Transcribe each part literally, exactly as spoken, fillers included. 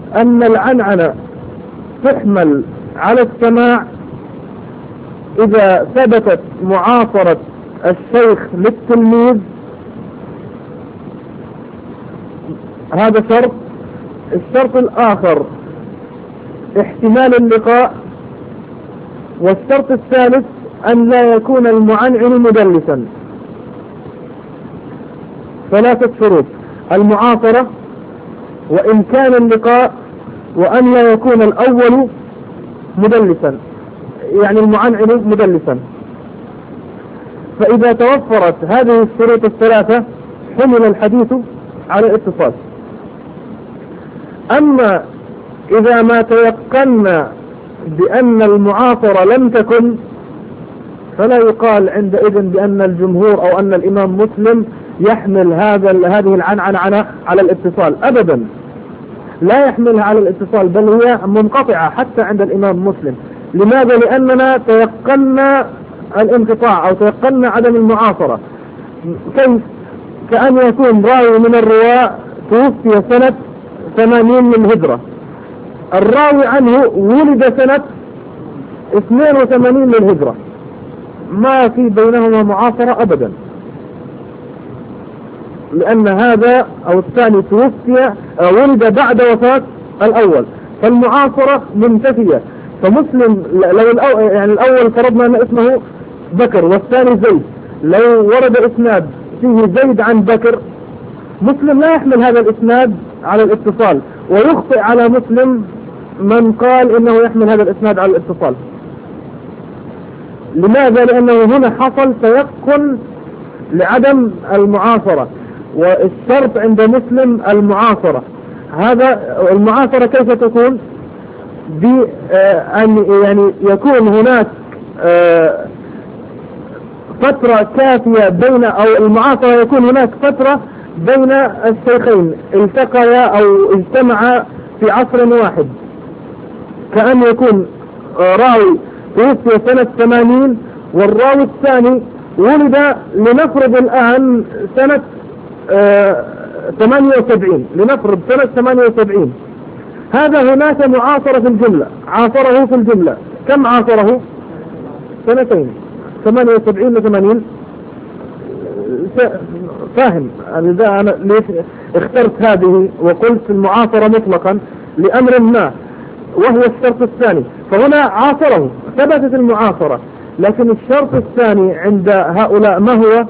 أن العنعنة تحمل على السماع إذا ثبتت معاصرة الشيخ للتلميذ، هذا شرط. الشرط الآخر احتمال اللقاء، والشرط الثالث أن لا يكون المعنعن مدلسا. ثلاثة شروط: المعاصرة، وإمكان اللقاء، وأن لا يكون الأول مدلسا، يعني المعنعن مدلسا. فإذا توفرت هذه الشروط الثلاثة حمل الحديث على الاتصال. أما إذا ما تيقنا بأن المعاصرة لم تكن، فلا يقال عندئذ بأن الجمهور أو أن الإمام مسلم يحمل هذا هذه العنعنة على الاتصال. أبدا لا يحملها على الاتصال، بل هي منقطعة حتى عند الإمام مسلم. لماذا؟ لأننا تيقنا الانقطاع أو تيقنا عدم المعاصرة. كيف؟ كأن يكون راوي من الرواة توفي سنة ثمانين من الهجرة، الراوي عنه ولد سنة اثنين وثمانين من الهجرة، ما في بينهما معاصرة أبدا، لأن هذا أو الثاني توفي ولد بعد وفاة الأول، فالمعاصرة منتفية. فمسلم لو الأول يعني الأول فرضنا أن اسمه بكر والثاني زيد، لو ورد إسناد فيه زيد عن بكر، مسلم لا يحمل هذا الإسناد على الاتصال، ويخطئ على مسلم من قال إنه يحمل هذا الإسناد على الاتصال. لماذا؟ لأنه هنا حصل تيقن لعدم المعاصرة، والشرط عند مسلم المعاصرة. هذا المعاصرة كيف تكون؟ بأن يعني يكون هناك فترة كافية بين، أو المعاصرة يكون هناك فترة بين الشيخين التقيا أو اجتمعا في عصر واحد، كأن يكون راوي توفي سنة ثمانين والراوي الثاني ولد لنفرض الآن سنة ثمانية وسبعين، لنفرض سنة ثمانية وسبعين. هذا هناك معاصرة في الجملة، عاصره في الجملة. كم عاصره؟ سنتين، ثمانية وسبعين وثمانين. فاهم إذا أنا ليش اخترت هذه وقلت المعاصرة مطلقا؟ لأمر ما، وهو الشرط الثاني. فهنا عاصره، ثبتت المعاصرة، لكن الشرط الثاني عند هؤلاء ما هو؟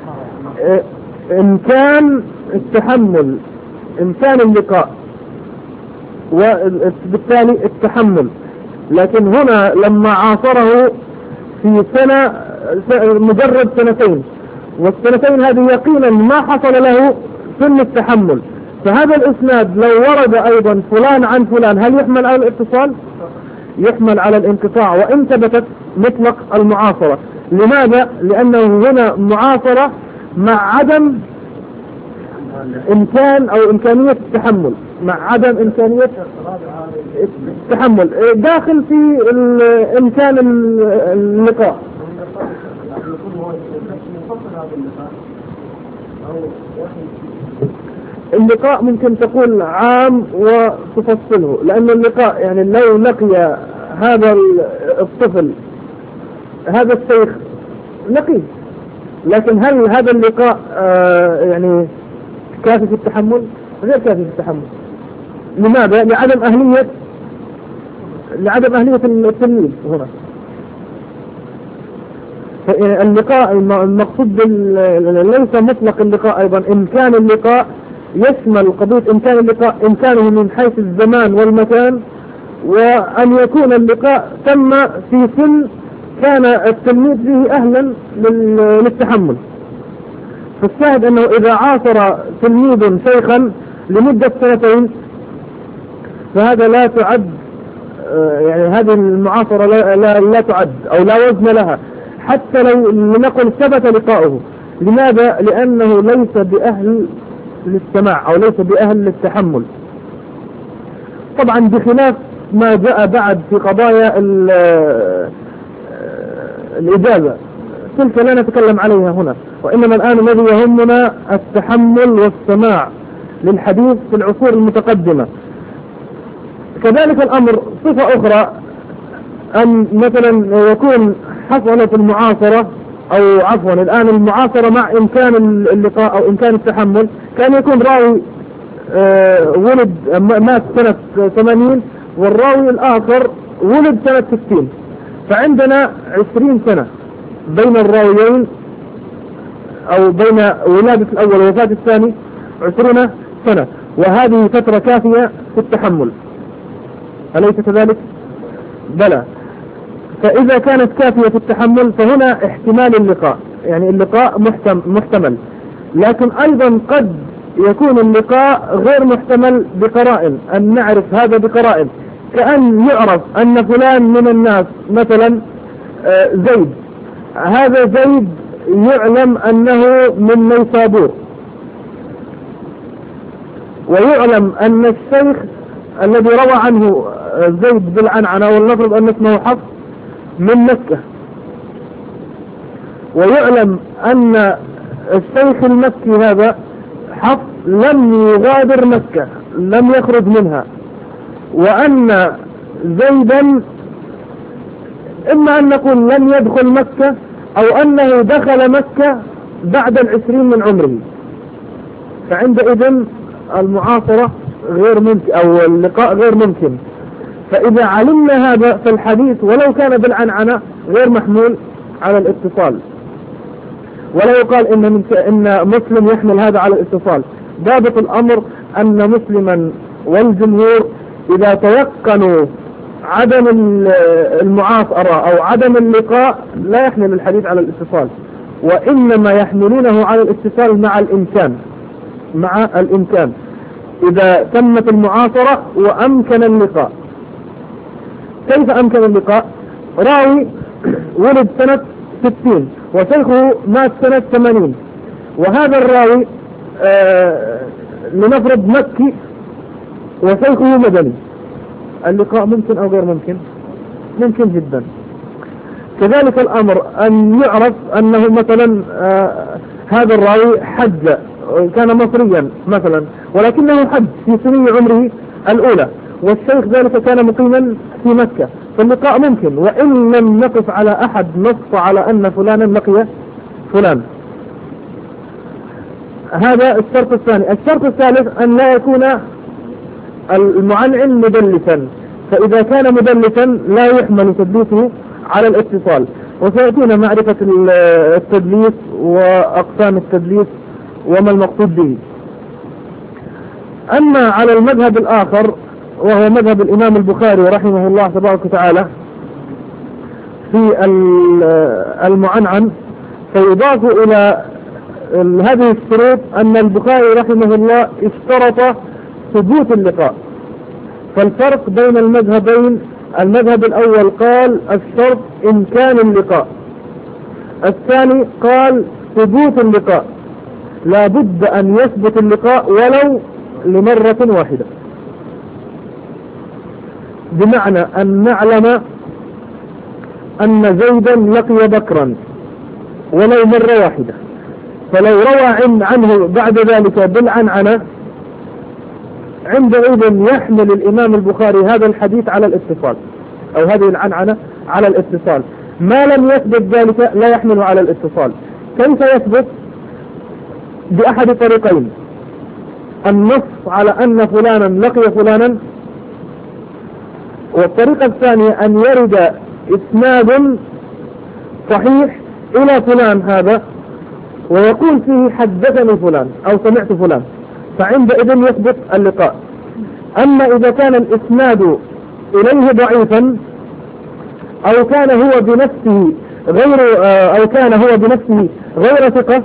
إمكان التحمل، إمكان اللقاء، وبالتالي التحمل. لكن هنا لما عاصره في سنة مجرد سنتين، والسنتين هذه يقينا ما حصل له سن التحمل، فهذا الإسناد لو ورد أيضا فلان عن فلان، هل يحمل على الاتصال؟ يحمل على الانقطاع، وإن ثبتت مطلق المعاصرة. لماذا؟ لأنه هنا معاصرة مع عدم إمكان أو إمكانية التحمل، مع عدم إمكانية التحمل داخل في إمكان اللقاء. اللقاء ممكن تقول عام وتفصله، لأن اللقاء يعني لو لقي هذا الطفل هذا الشيخ لقي، لكن هل هذا اللقاء آه يعني كافي في التحمل؟ غير كافي في التحمل. لماذا؟ لعدم أهلية لعدم أهلية التلميذ هنا. اللقاء المقصود ليس مطلق اللقاء، أيضا إمكان اللقاء يشمل قضية إمكان اللقاء، إمكانه من حيث الزمان والمكان، وأن يكون اللقاء تم في سن كان التلميذ فيه أهلا للتحمل. فالشاهد أنه إذا عاصر تلميذ شيخا لمدة سنتين فهذا لا تعد، يعني هذه المعاصرة لا, لا, لا تعد أو لا وزن لها، حتى لو لنقل ثبت لقاؤه. لماذا؟ لأنه ليس بأهل للسماع أو ليس بأهل للتحمل. طبعا بخلاف ما جاء بعد في قضايا الإجازة، تلك لا نتكلم عليها هنا، وإنما الآن الذي يهمنا التحمل والسماع للحديث في العصور المتقدمة. كذلك الأمر صفة أخرى، أن مثلا يكون حصل في المعاصرة، أو عفوا الآن المعاصرة مع إمكان اللقاء أو إمكان التحمل، كان يكون راوي آه ولد مات سنة ثمانين والراوي الآخر ولد سنة ستين، فعندنا عشرين سنة بين الراويين، أو بين ولادة الأول ووفاة الثاني عشرين سنة، وهذه فترة كافية في التحمل، أليس كذلك؟ بلى. فإذا كانت كافية في التحمل فهنا احتمال اللقاء، يعني اللقاء محتمل، لكن أيضا قد يكون اللقاء غير محتمل بقرائن، أن نعرف هذا بقرائن، كأن يعرف أن فلان من الناس مثلا زيد، هذا زيد يعلم أنه من نيسابور، ويعلم أن الشيخ الذي روى عنه زيد بالعنعنة ولنفرض أن اسمه حفص من مكة، ويعلم أن الشيخ المكي هذا حفص لم يغادر مكة، لم يخرج منها، وأن زيدا إما أن نقول لم يدخل مكة أو أنه دخل مكة بعد العشرين من عمره، فعندئذ المعاصرة غير ممكن أو اللقاء غير ممكن. فإذا علمنا هذا فالحديث ولو كان بالعنعنة غير محمول على الاتصال، ولا يقال إن, من إن مسلم يحمل هذا على الاتصال. ضابط الأمر أن مسلما والجمهور إذا تيقنوا عدم المعاصرة أو عدم اللقاء لا يحمل الحديث على الاتصال، وإنما يحملونه على الاتصال مع الإمكان، مع الإمكان إذا تمت المعاصرة وأمكن اللقاء. كيف أمكن اللقاء؟ راوي ولد سنة ستين وشيخه مات سنة ثمانين، وهذا الراوي آه لنفرض مكي وشيخه مدني، اللقاء ممكن أو غير ممكن؟ ممكن جدا. كذلك الأمر أن يعرف أنه مثلا آه هذا الراوي حج، كان مصريا مثلا ولكنه حج في سنين عمره الأولى، والشيخ ذلك كان مقيما في مكة، فاللقاء ممكن، وإن لم نقف على أحد نص على أن فلانا لقي فلان. هذا الشرط الثاني. الشرط الثالث أن لا يكون المعنعن مدلسا، فإذا كان مدلسا لا يحمل تدليسه على الاتصال، وسيأتينا معرفة التدليس وأقسام التدليس وما المقصود به. أما على المذهب الآخر وهو مذهب الإمام البخاري رحمه الله تبارك وتعالى في المعنعن، فيضاف إلى هذه الشروط أن البخاري رحمه الله اشترط ثبوت اللقاء. فالفرق بين المذهبين، المذهب الأول قال الشرط إمكان اللقاء، الثاني قال ثبوت اللقاء، لا بد أن يثبت اللقاء ولو لمرة واحدة، بمعنى أن نعلم أن زيدا لقي بكرا ولو مرة واحدة، فلو روى عنه بعد ذلك بالعنعنة عندئذ يحمل الإمام البخاري هذا الحديث على الاتصال، أو هذه العنعنة على الاتصال. ما لم يثبت ذلك لا يحمل على الاتصال. كيف يثبت؟ بأحد طريقين: النص على أن فلانا لقي فلانا، والطريقة الثانية أن يرد إسناد صحيح إلى فلان هذا ويقول فيه حدثني فلان أو سمعت فلان، فعندئذ يثبت اللقاء. أما إذا كان الإسناد إليه ضعيفا أو كان هو بنفسه غير أو كان هو بنفسه غير ثقة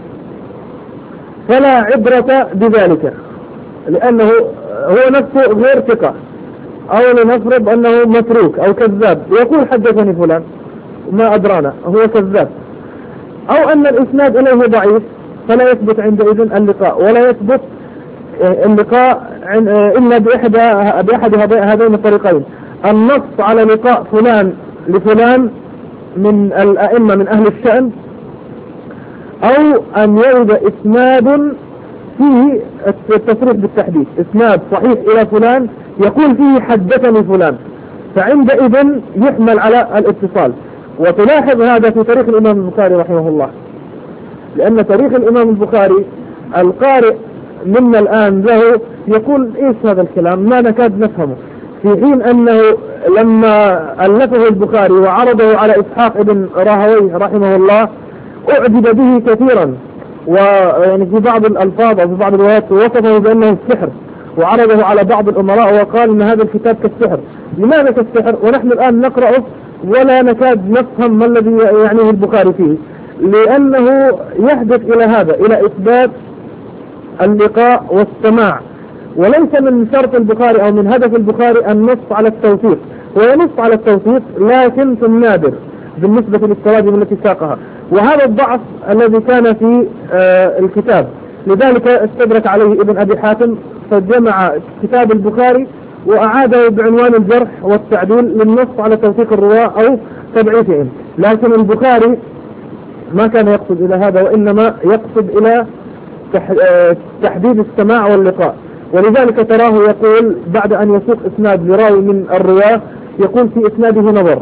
فلا عبرة بذلك، لأنه هو نفسه غير ثقة، أو لنفرض أنه متروك أو كذاب يقول حدثني فلان ما أدرانا هو كذاب، أو أن الإسناد إليه ضعيف فلا يثبت عندئذ اللقاء، ولا يثبت اللقاء إلا بإحدى بأحد هذين الطريقين: النص على لقاء فلان لفلان من الأئمة من أهل الشأن، أو أن يرد إسناد فيه التصريح بالتحديث، إسناد صحيح إلى فلان يقول فيه حدثني فلان، فعندئذ يحمل على الاتصال. وتلاحظ هذا في تاريخ الإمام البخاري رحمه الله، لأن تاريخ الإمام البخاري القارئ منا الآن له يقول إيش هذا الكلام، ما نكاد نفهمه، في حين أنه لما ألفه البخاري وعرضه على إسحاق ابن راهويه رحمه الله أعجب به كثيرا، ويعني في بعض الألفاظ أو في بعض الروايات وصفه بأنه السحر، وعرضه على بعض الأمراء وقال إن هذا الكتاب كالسحر. لماذا كالسحر ونحن الآن نقرأه ولا نكاد نفهم ما الذي يعنيه البخاري فيه؟ لأنه يحدث إلى هذا، إلى إثبات اللقاء والسماع، وليس من شرط البخاري أو من هدف البخاري النص على التوثيق، وينص على التوثيق لكن في النادر بالنسبة للتراجم التي ساقها، وهذا الضعف الذي كان في آه الكتاب. لذلك استدرك عليه ابن أبي حاتم فجمع كتاب البخاري وأعاده بعنوان الجرح والتعديل للنص على توثيق الرواة أو تضعيفهم. لكن البخاري ما كان يقصد إلى هذا، وإنما يقصد إلى تحديد السماع واللقاء. ولذلك تراه يقول بعد أن يسوق إسناد لراوي من الرواة يقول في إسناده نظر،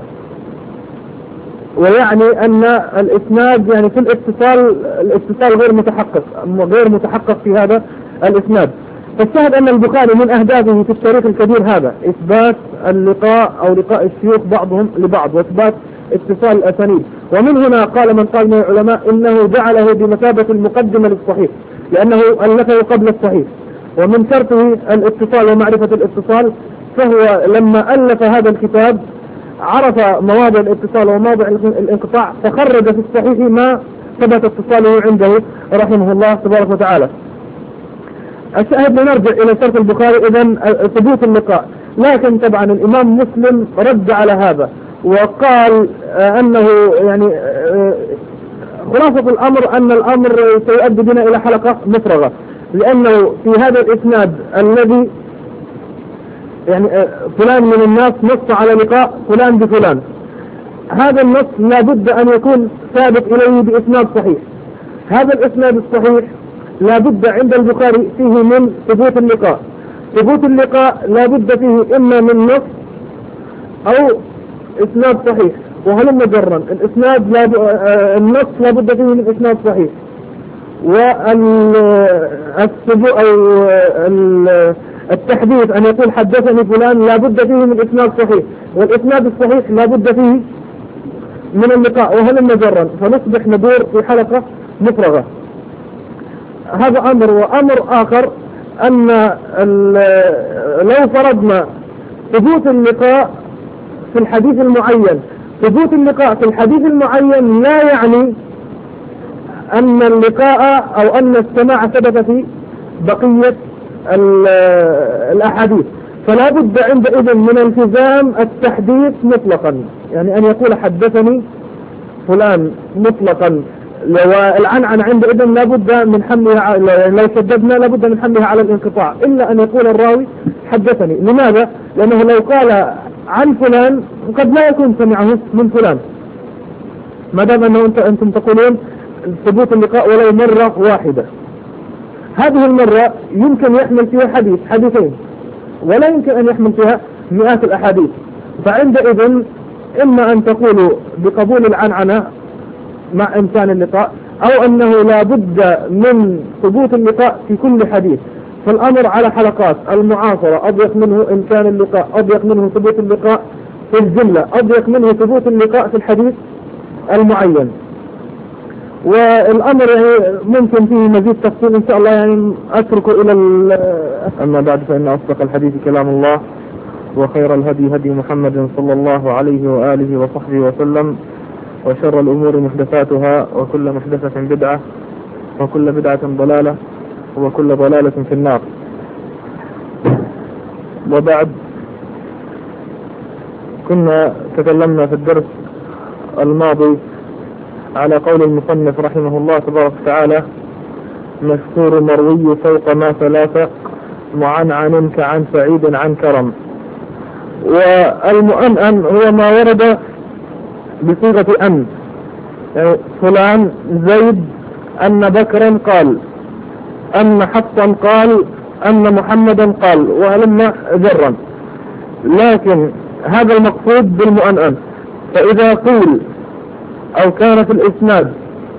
ويعني أن الإسناد يعني في الاتصال الاتصال غير متحقق غير متحقق في هذا الإسناد. فالشاهد أن البخاري من أهدافه في التاريخ الكبير هذا إثبات اللقاء أو لقاء الشيوخ بعضهم لبعض، وإثبات اتصال الأسانيد. ومن هنا قال من قال من العلماء إنه جعله بمثابة المقدمة للصحيح، لأنه ألفه قبل الصحيح، ومن شرطه الاتصال ومعرفة الاتصال، فهو لما ألف هذا الكتاب عرف مواضع الاتصال ومواضع الانقطاع، فخرج في الصحيح ما ثبت اتصاله عنده رحمه الله تبارك وتعالى. الشاهد نرجع إلى شرط البخاري إذن ثبوت اللقاء، لكن طبعا الإمام مسلم رد على هذا وقال أنه يعني خلاصة الأمر أن الأمر سيؤدي بنا إلى حلقة مفرغة، لأنه في هذا الإسناد الذي يعني فلان من الناس نص على لقاء فلان بفلان، هذا النص لابد أن يكون ثابت إليه بإسناد صحيح. هذا الإسناد الصحيح لابد عند البخاري فيه من ثبوت اللقاء. ثبوت اللقاء لابد فيه إما من نص أو إسناد صحيح، وهلم جرا الإسناد لاب... النص لابد فيه من إسناد صحيح، والثبوت أو التحديث أن يقول حدثني فلان لابد فيه من إسناد صحيح، والإسناد الصحيح لابد فيه من اللقاء، وهلم جرا، فنصبح ندور في حلقة مفرغة. هذا أمر. وأمر آخر أن لو فرضنا ثبوت اللقاء في الحديث المعين، ثبوت اللقاء في الحديث المعين لا يعني أن اللقاء أو أن السماع ثبت في بقية الأحاديث، فلا بد عندئذ من التزام التحديث مطلقا، يعني أن يقول حدثني فلان مطلقا، والعنعن عندئذ لا بد من حملها، لو شددنا لا بد من حملها على الانقطاع، إلا أن يقول الراوي حدثني. لماذا؟ لأنه لو قال عن فلان قد لا يكون سمعه من فلان، ما دام أنه أنتم تقولون ثبوت اللقاء ولو مرة واحدة، هذه المرة يمكن يحمل فيها حديث حديثين، ولا يمكن أن يحمل فيها مئات الأحاديث. فعندئذ إما أن تقولوا بقبول العنعنة مع إمكان اللقاء، أو أنه لا بد من ثبوت اللقاء في كل حديث. فالأمر على حلقات المعاصرة أضيق منه إمكان اللقاء، أضيق منه ثبوت اللقاء في الجملة، أضيق منه ثبوت اللقاء في الحديث المعين. والأمر يعني ممكن فيه مزيد تفصيل إن شاء الله، يعني أتركه إلى. أما بعد، فإن أصدق الحديث كلام الله، وخير الهدي هدي محمد صلى الله عليه وآله وصحبه وسلم، وشر الأمور محدثاتها، وكل محدثة بدعة، وكل بدعة ضلالة، وكل ضلالة في النار. وبعد، كنا تكلمنا في الدرس الماضي على قول المصنف رحمه الله تبارك وتعالى: مشهور مروي فوق ما ثلاثة، معنعن كعن سعيد عن كرم. والمؤنن هو ما ورد بصيغة أن، يعني فلان زيد أن بكرا قال، أن حفصا قال، أن محمدا قال وهلم جرا، لكن هذا المقصود بالمؤنن. فإذا قيل أو كان في الإسناد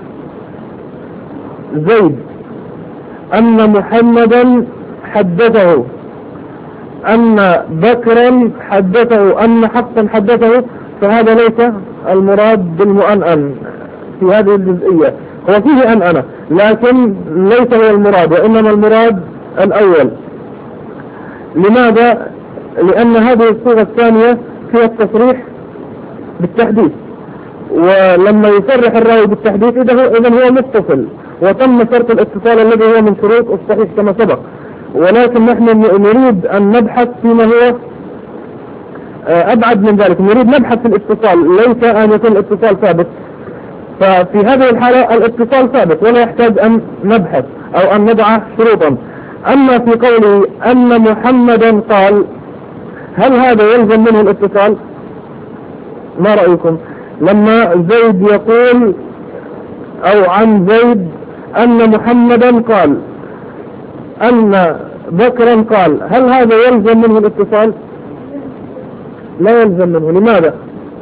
زيد أن محمدا حدثه، أن بكرا حدثه، أن حفصا حدثه، فهذا ليس المراد بالمؤنن في هذه الجزئية. هو فيه أنأنة لكن ليس هو المراد، وإنما المراد الأول. لماذا؟ لأن هذه الصيغة الثانية فيها التصريح بالتحديث، ولما يصرح الراوي بالتحديث إذا هو متصل، وتم شرط الاتصال الذي هو من شروط الصحيح كما سبق. ولكن نحن نريد أن نبحث فيما هو أبعد من ذلك، نريد نبحث في الاتصال، ليس أن يكون الاتصال ثابت. ففي هذه الحالة الاتصال ثابت ولا يحتاج أن نبحث أو أن نضع شروطا. أما في قوله أن محمدا قال، هل هذا يلزم منه الاتصال؟ ما رأيكم؟ لما زيد يقول أو عن زيد أن محمدا قال أن بكرا قال، هل هذا يلزم منه الاتصال؟ لا يلزم منه. لماذا؟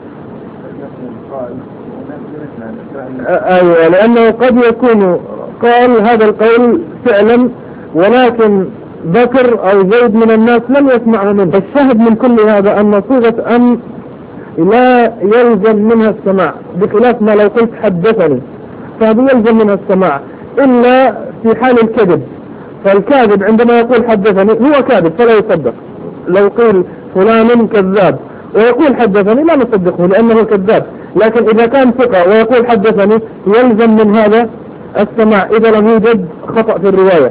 أيوة، لأنه قد يكون قال هذا القول فعلا، ولكن بكر أو زيد من الناس لم يسمعه منه. الشاهد من كل هذا أن صيغة أن لا يلزم منها السماع، بخلاف ما لو قلت حدثني فهذا يلزم منها السماع إلا في حال الكذب. فالكاذب عندما يقول حدثني هو كاذب فلا يصدق. لو قيل فلان كذاب ويقول حدثني لا نصدقه لأنه كذاب، لكن إذا كان ثقة ويقول حدثني يلزم من هذا السماع إذا لم يوجد خطأ في الرواية.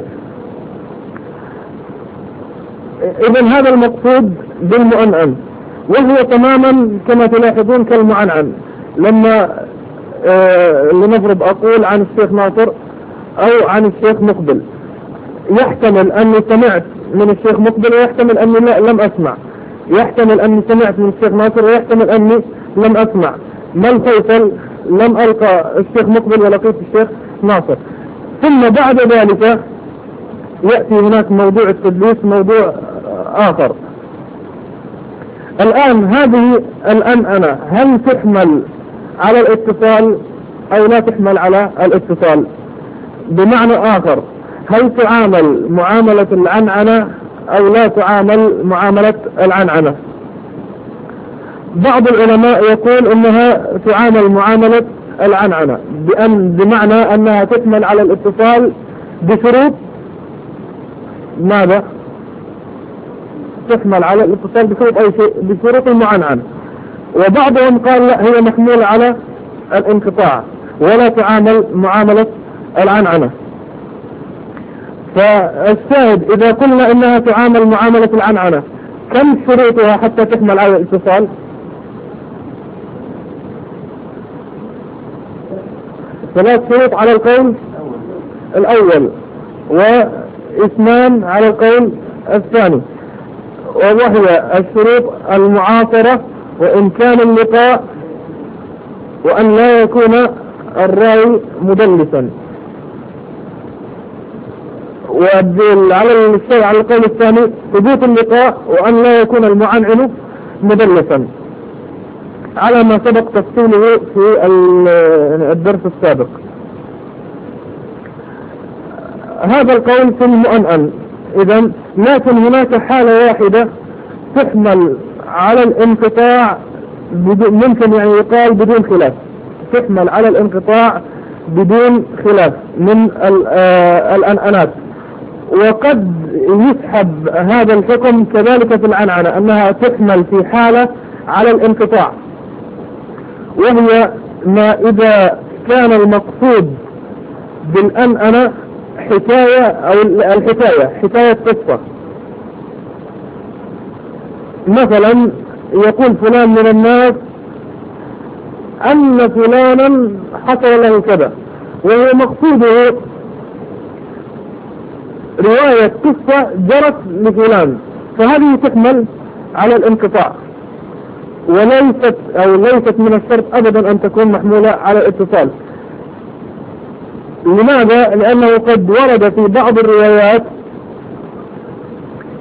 إذن هذا المقصود بالمؤنن، وهو تماما كما تلاحظون كالمعنعن. لما آه لنفرض أقول عن الشيخ ناصر أو عن الشيخ مقبل، يحتمل أني سمعت من الشيخ مقبل ويحتمل أني لم أسمع، يحتمل أني سمعت من الشيخ ناصر ويحتمل أني لم أسمع. ما الفيصل؟ لم ألقى الشيخ مقبل ولقيت الشيخ ناصر. ثم بعد ذلك يأتي هناك موضوع التدليس، موضوع آخر. الآن هذه الأنأنة هل تحمل على الاتصال أو لا تحمل على الاتصال؟ بمعنى آخر، هل تعامل معاملة العنعنة أو لا تعامل معاملة العنعنة؟ بعض العلماء يقول إنها تعامل معاملة العنعنة، بأن بمعنى أنها تحمل على الاتصال بشروط ماذا؟ تحمل على الاتصال بشروط أي شيء، بشروط المعنعن. وبعضهم قال لا، هي محمولة على الانقطاع ولا تعامل معاملة العنعنة. فالشاهد إذا قلنا إنها تعامل معاملة العنعنة، كم شروطها حتى تحمل على الاتصال؟ ثلاث شروط على القول الأول، واثنان على القول الثاني، وهي الشروط المعاصرة وإمكان اللقاء وأن لا يكون الراوي مدلسا. وعلى الشيء على القول الثاني ثبوت اللقاء وأن لا يكون المعنعن مدلسا، على ما سبق تفصيله في الدرس السابق. هذا القول في المؤنن. إذن لكن هناك حالة واحدة تحمل على الانقطاع، ممكن يعني يقال بدون خلاف، تحمل على الانقطاع بدون خلاف من الأنأنات. وقد يسحب هذا الحكم كذلك في العنعنة، أنها تحمل في حالة على الانقطاع، وهي ما إذا كان المقصود بالأنأنة حكاية أو الحكاية حكاية قصة. مثلا يقول فلان من الناس أن فلانا حصل له كذا، وهو مقصوده رواية قصة جرت لفلان، فهذه تحمل على الانقطاع، وليست أو ليست من الشرط أبدا أن تكون محمولة على الاتصال. لماذا؟ لأنه قد ورد في بعض الروايات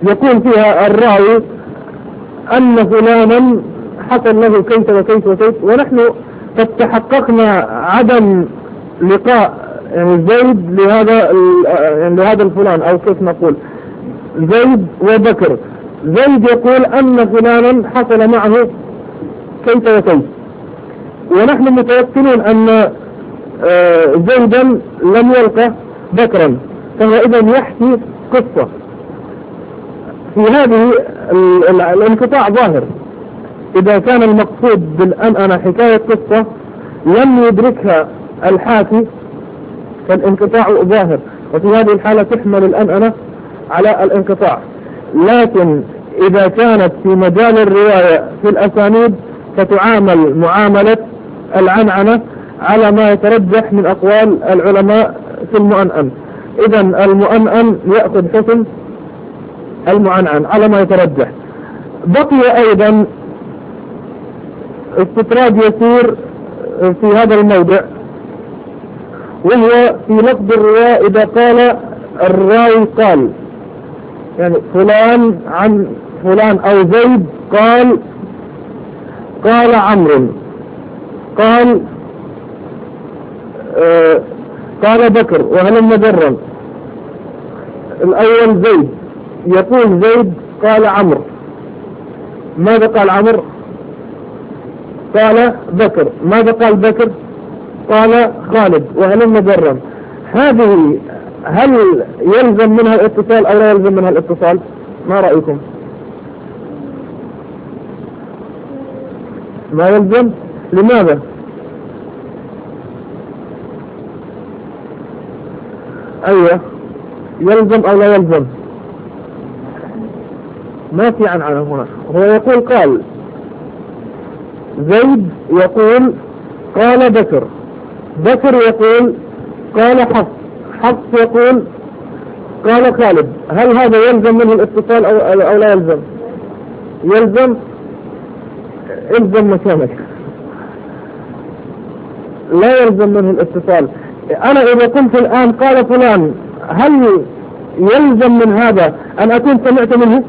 يقول فيها الراوي أن فلانا حصل له كيف وكيف وكيف، ونحن قد تحققنا عدم لقاء يعني زيد لهذا يعني لهذا الفلان، أو كيف نقول زيد وبكر. زيد يقول أن فلانا حصل معه كيف وكيف، ونحن متوكلون أن زيدا لم يلقى بكرا، فهو إذا يحكي قصة. في هذه الانقطاع ظاهر. إذا كان المقصود بالأنأنة حكاية قصة لم يدركها الحاكي فالانقطاع ظاهر، وفي هذه الحالة تحمل الأنأنة على الانقطاع. لكن إذا كانت في مجال الرواية في الأسانيد فتعامل معاملة العنعنة على ما يترجح من أقوال العلماء في المؤنن. إذا المؤنن يأخذ حكم المعنعن على ما يترجح. بقي أيضا استطراد يسير في هذا الموضع، وهو في لفظ الرواية إذا قال الراوي قال، يعني فلان عن فلان أو زيد قال قال عمرو قال آه قال بكر وهلم جرا. الأول زيد يقول زيد قال عمرو، ماذا قال عمرو؟ قال بكر. ماذا قال بكر؟ قال خالد وهلم جرا. هذه هل يلزم منها الاتصال أو لا يلزم منها الاتصال؟ ما رأيكم؟ ما يلزم. لماذا؟ أيوة يلزم أو لا يلزم؟ ما في عنعنة هنا. هو يقول قال زيد يقول قال بكر، بكر يقول قال حفص، حفص يقول قال خالد. هل هذا يلزم منه الاتصال أو, أو لا يلزم؟ يلزم. الزم مكانك. لا يلزم منه الاتصال. أنا إذا قلت الآن قال فلان، هل يلزم من هذا أن أكون سمعت منه؟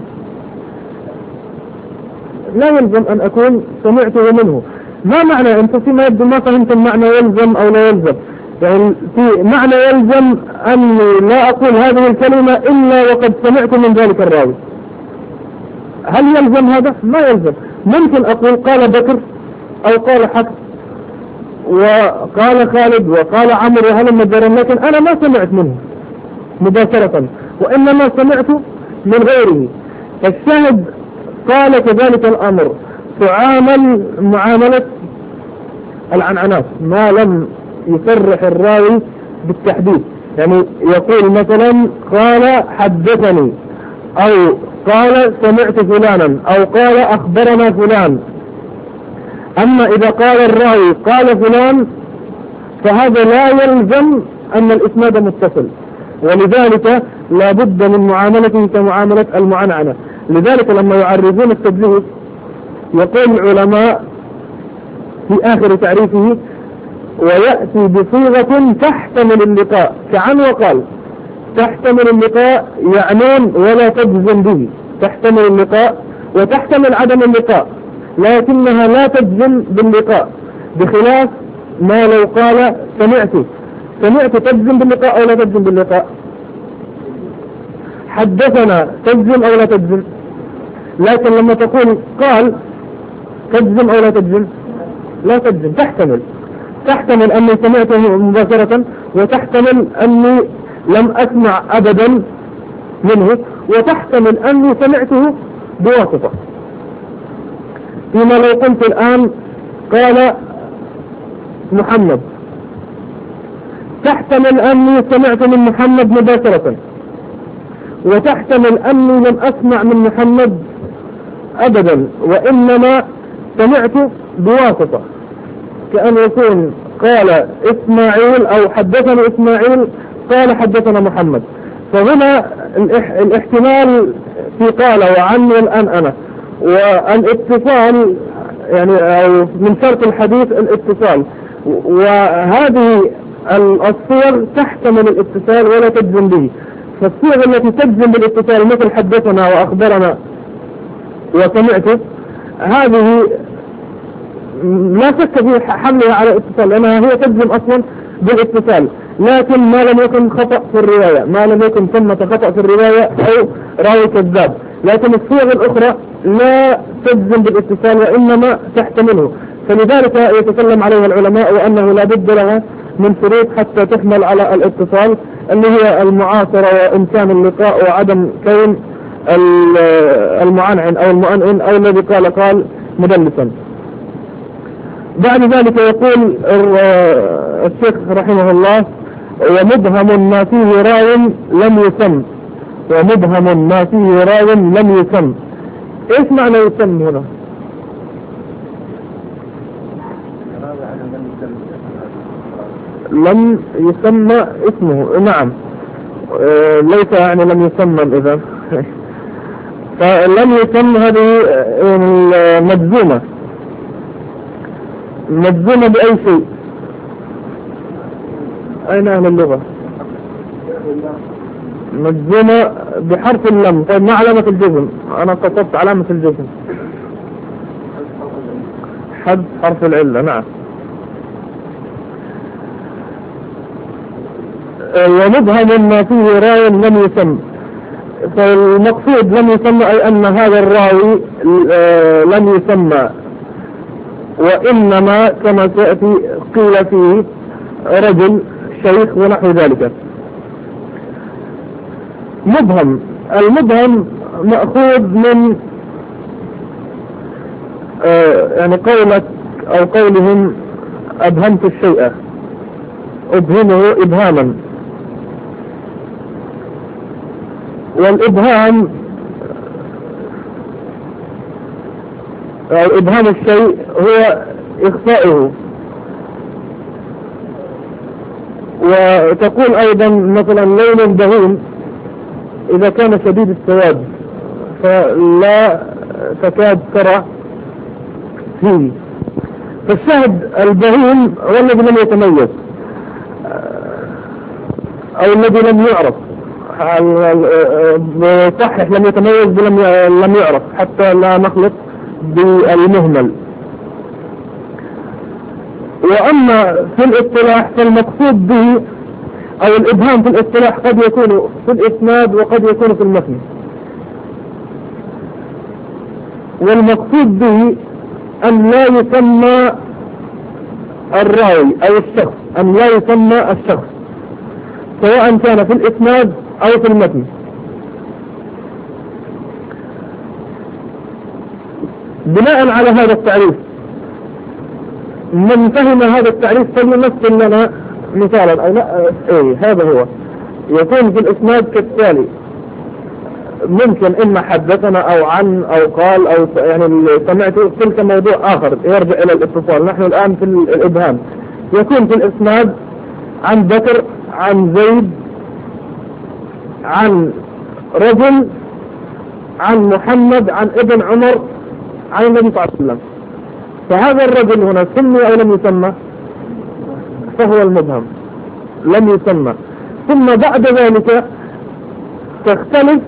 لا يلزم أن أكون سمعته منه. ما معنى أنت فيما يبدو ما فهمتم معنى يلزم أو لا يلزم؟ يعني في معنى يلزم أني لا أقول هذه الكلمة إلا وقد سمعت من ذلك الراوي. هل يلزم هذا؟ ما يلزم. ممكن أقول قال بكر أو قال حفص وقال خالد وقال عمرو وهلم جرا، لكن أنا ما سمعت منه مباشرة، وإنما سمعت من غيره. فالشاهد قال كذلك الأمر تعامل معاملة العنعنات ما لم يصرح الراوي بالتحديد. يعني يقول مثلا قال حدثني أو قال سمعت فلانا أو قال أخبرنا فلان. أما إذا قال الراوي قال فلان فهذا لا يلزم أن الإسناد متصل، ولذلك لا بد من معاملته كمعاملة المعنعنة. لذلك لما يعرفون التدليس يقول العلماء في آخر تعريفه ويأتي بصيغة تحتمل اللقاء كعن وقال. تحتمل اللقاء يعنون ولا تجزم به، تحتمل اللقاء وتحتمل عدم اللقاء، لكنها لا تجزم باللقاء، بخلاف ما لو قال سمعت. سمعت تجزم باللقاء أو لا تجزم باللقاء؟ حدثنا تجزم أو لا تجزم؟ لكن لما تقول قال تجزم أو لا تجزم؟ لا تجزم، تحتمل. تحتمل أني سمعته مباشرة، وتحتمل أني لم أسمع أبدا منه، وتحتمل أني سمعته بواسطة. فيما لو قلت الآن قال محمد، تحتمل أني سمعت من محمد مباشرة، وتحتمل أني لم أسمع من محمد أبدا وإنما سمعت بواسطة، كأن يكون قال إسماعيل أو حدثنا إسماعيل قال حدثنا محمد. فهنا الاحتمال في قال وعن والآن أنا، والاتصال يعني أو من شرط الحديث الاتصال، وهذه الصور تحتمل الاتصال ولا تجزم به. فالصيغ التي تجزم بالاتصال مثل حدثنا وأخبرنا وسمعت، هذه لا شك في حملها على الاتصال لأنها هي تجزم أصلا بالاتصال، لكن ما لم يكن خطأ في الرواية، ما لم يكن ثمة خطأ في الرواية أو راوي كذاب. لكن الصيغ الأخرى لا تجزم بالاتصال وإنما تحتمله، فلذلك يتكلم عليها العلماء وأنه لا بد لها من شروط حتى تحمل على الاتصال، اللي هي المعاصرة وإمكان اللقاء وعدم كون المعنعن أو المؤنن أو الذي قال قال مدلسا. بعد ذلك يقول الشيخ رحمه الله: ومبهم ما فيه راو لم يسم. ومبهم ما فيه راو لم يسم. ايش معنى يسم هنا؟ لم يسمى اسمه، نعم، ليس يعني لم يسمى اذا فلم يسم هذه مجزومة. مجزومة بأي شيء؟ أين أهل اللغة؟ مجزومة بحرف اللم. طيب ما علامة الجزم؟ أنا قصدت علامة الجزم حد حرف العلة. نعم. ومبهم ما فيه راوي لم يسم، فالمقصود لم يسمى أي أن هذا الراوي لم يسمى، وإنما كما سيأتي قيل فيه رجل شيخ ونحو ذلك. مبهم، المبهم مأخوذ من آه يعني قولك أو قولهم أبهمت الشيء، أبهمه إبهاما. والإبهام أو إبهام الشيء هو إخفاؤه. وتقول أيضا مثلا لون البهيم إذا كان شديد السواد فلا تكاد ترى فيه. فالشاهد البهيم هو الذي لم يتميز أو الذي لم يعرف. صحيح لم يتميز لم يعرف حتى لا نخلط بالمهمل. وأما في الاصطلاح فالمقصود به أو الإبهام في الاصطلاح قد يكون في الإسناد وقد يكون في المتن. والمقصود به أن لا يسمى الراوي أو الشخص، أن لا يسمى الشخص سواء كان في الإسناد أو في المتن. بناء على هذا التعريف من فهم هذا التعريف فليمثل لنا مثالا أو لا. ايه هذا هو يكون في الإسناد كالتالي: ممكن إما حدثنا أو عن أو قال أو يعني سمعت، تلك موضوع آخر يرجع إلى الاتصال. نحن الآن في الإبهام. يكون في الإسناد عن بكر عن زيد عن رجل عن محمد عن ابن عمر عن النبي صلى الله عليه وسلم. فهذا الرجل هنا سمي أو لم يسمى؟ فهو المبهم، لم يسمى. ثم بعد ذلك تختلف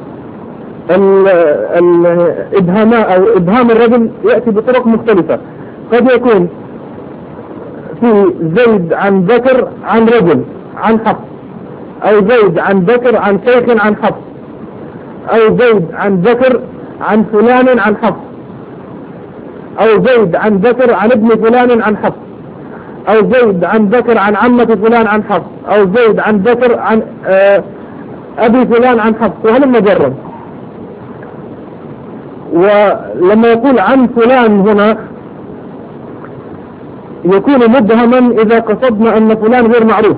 الإبهاماء أو إبهام الرجل يأتي بطرق مختلفة. قد يكون في زيد عن بكر عن رجل عن حفص، أو زيد عن بكر عن شيخ عن حفص، أو زيد عن بكر عن فلان عن حفص، أو زيد عن بكر عن ابن فلان عن حفص، أو زيد عن بكر عن عمة فلان عن حفص، أو زيد عن بكر عن آه أبي فلان عن حفص، وهل مجرد. ولما يقول عن فلان هنا يكون مبهما إذا قصدنا أن فلان غير معروف.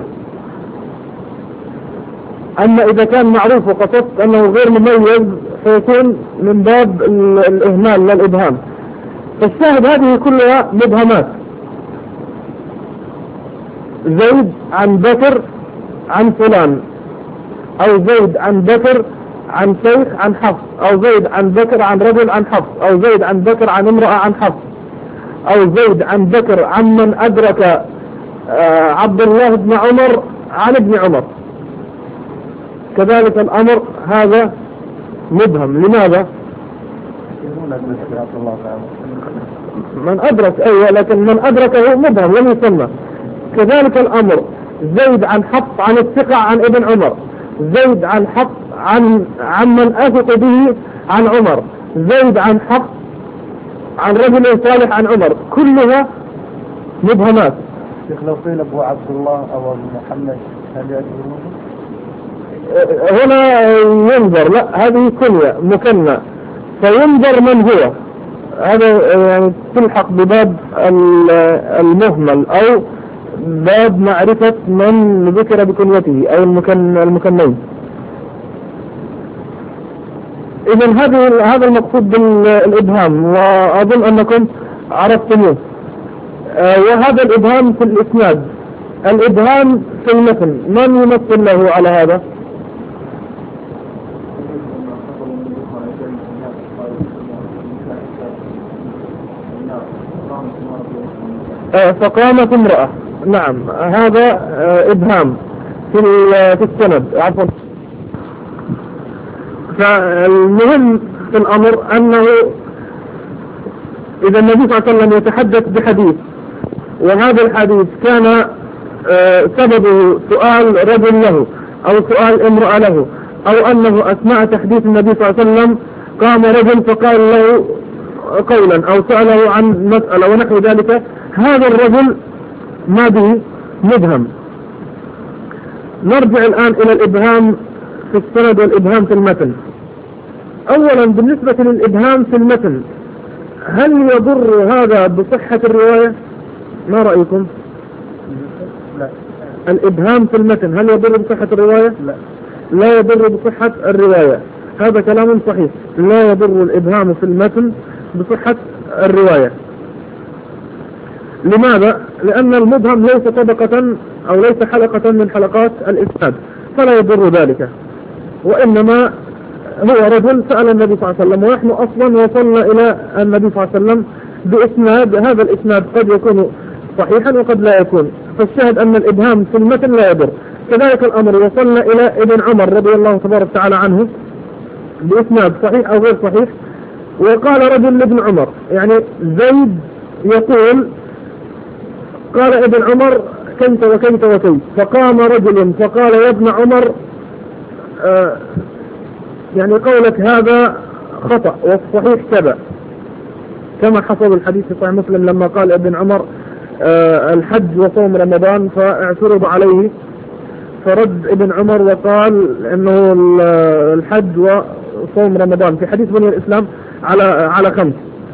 أما إذا كان معروف وقصدت أنه غير مميز فيكون من باب الإهمال لا الإبهام. فالشاهد هذه كلها مبهمات. زيد عن بكر عن فلان، أو زيد عن بكر عن شيخ عن حفص، أو زيد عن بكر عن رجل عن حفص، أو زيد عن بكر عن امرأة عن حفص، أو زيد عن بكر عن من أدرك عبد الله بن عمر عن ابن عمر. كذلك الأمر هذا مبهم. لماذا؟ من أدرك أيوة، لكن من أدركه مبهم لم يسمى. كذلك الأمر زيد عن حفص عن الثقة عن ابن عمر، زيد عن حفص عن عمن أثق به عن عمر، زيد عن حفص عن رجل صالح عن عمر، كلها مبهمات. لو قيل أبو عبد الله أو أبو محمد هل يعتبرون؟ هنا ينظر، لا هذه كنية مكنى، فينظر من هو. هذا يعني تلحق بباب المهمل أو باب معرفة من ذكر بكنيته أو المكن المكنين. إذن هذه هذا المقصود بالإبهام، وأظن أنكم عرفتموه. آه وهذا الإبهام في الإسناد، الإبهام في المتن من يمثل له على هذا؟ آه فقامت امرأة، نعم هذا آه إبهام في في السند عفوا. فالمهم في الأمر أنه إذا النبي صلى الله عليه وسلم يتحدث بحديث، وهذا الحديث كان آه سببه سؤال رجل له أو سؤال امرأة له، أو أنه أثناء تحديث النبي صلى الله عليه وسلم قام رجل فقال له قولا أو سأله عن مسألة ونحو ذلك، هذا الرجل ما به مبهم. نرجع الآن إلى الإبهام في السند والإبهام في المتن. أولا بالنسبة للإبهام في المتن، هل يضر هذا بصحة الرواية؟ ما رأيكم؟ لا. الإبهام في المتن هل يضر بصحة الرواية؟ لا. لا يضر بصحة الرواية، هذا كلام صحيح، لا يضر الإبهام في المتن بصحة الرواية. لماذا؟ لأن المبهم ليس طبقة أو ليس حلقة من حلقات الإسناد، فلا يضر ذلك. وإنما هو رجل سأل النبي صلى الله عليه وسلم، ونحن أصلا وصلنا إلى النبي صلى الله عليه وسلم بإسناد، هذا الإسناد قد يكون صحيحا وقد لا يكون، فالشاهد أن الإبهام في المتن لا يضر. كذلك الأمر وصلنا إلى ابن عمر رضي الله تبارك وتعالى عنه بإسناد صحيح أو غير صحيح، وقال رجل لابن عمر، يعني زيد يقول قال ابن عمر كيف وكيف وكيف، فقام رجل فقال يا ابن عمر آه يعني قولك هذا خطأ والصحيح كذا، كما حصل الحديث في صحيح مسلم لما قال ابن عمر آه الحج وصوم رمضان فاعترض عليه، فرد ابن عمر وقال انه الحج وصوم رمضان في حديث بني الإسلام على على خمس.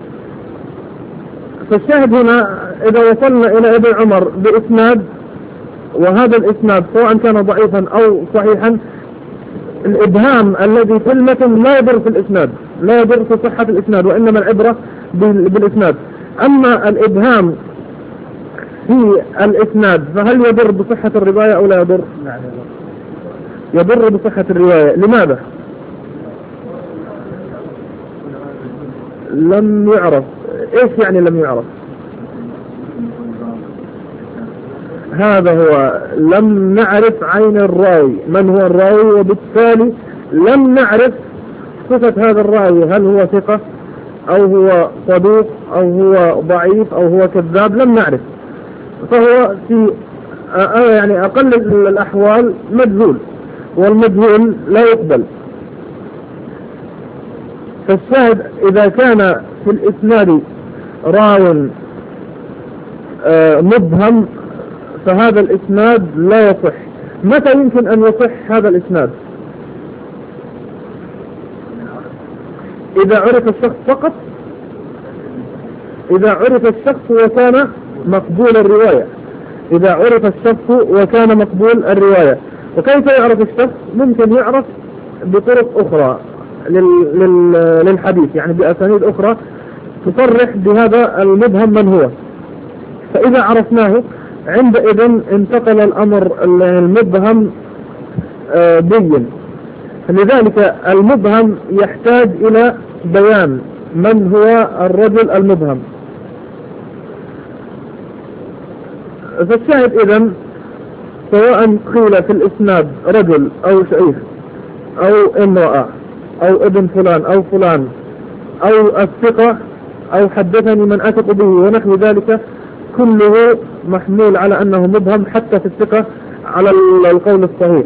فالشاهد هنا إذا وصلنا إلى ابن عمر بإسناد، وهذا الإسناد سواء كان ضعيفا أو صحيحا، الإبهام الذي في المتن لا يضر في الإسناد، لا يضر في صحة الإسناد، وإنما العبرة بالإسناد. أما الإبهام في الإسناد فهل يضر بصحة الرواية أو لا يضر؟ يضر بصحة الرواية. لماذا؟ لم يعرف. إيش يعني لم يعرف؟ هذا هو، لم نعرف عين الراوي من هو الراوي، وبالتالي لم نعرف صفة هذا الراوي، هل هو ثقة أو هو صدوق أو هو ضعيف أو هو كذاب، لم نعرف. فهو في يعني أقل الأحوال مجهول، والمجهول لا يقبل. فالشاهد إذا كان في الإسناد راو مبهم فهذا الإسناد لا يصح. متى يمكن أن يصح هذا الإسناد؟ إذا عرف الشخص فقط، إذا عرف الشخص وكان مقبول الرواية، إذا عرف الشخص وكان مقبول الرواية. وكيف يعرف الشخص؟ ممكن يعرف بطرق أخرى للحديث، يعني بأسانيد أخرى تصرح بهذا المبهم من هو، فإذا عرفناه عندئذ انتقل الأمر المبهم بين. لذلك المبهم يحتاج إلى بيان من هو الرجل المبهم. فالشاهد إذن سواء قيل في الإسناد رجل أو شيخ أو امرأة أو ابن فلان أو فلان أو الثقة أو حدثني من أثق به ونحو ذلك، كله محمول على أنه مبهم حتى في الثقة على القول الصحيح.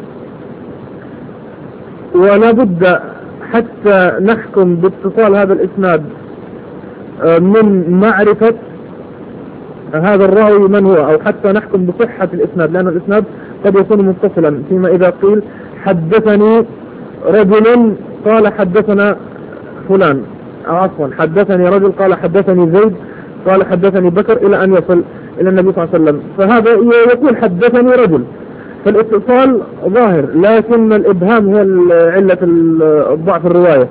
ولا بد حتى نحكم باتصال هذا الإسناد من معرفة هذا الراوي من هو، أو حتى نحكم بصحة الإسناد، لأن الإسناد قد يكون متصلا فيما إذا قيل حدثني رجل قال حدثنا فلان، أو عفوا حدثني رجل قال حدثني زيد قال حدثني بكر إلى أن يصل إلى النبي صلى الله عليه وسلم، فهذا يقول حدثني رجل، فالاتصال ظاهر، لكن الإبهام هو علة الضعف الرواية،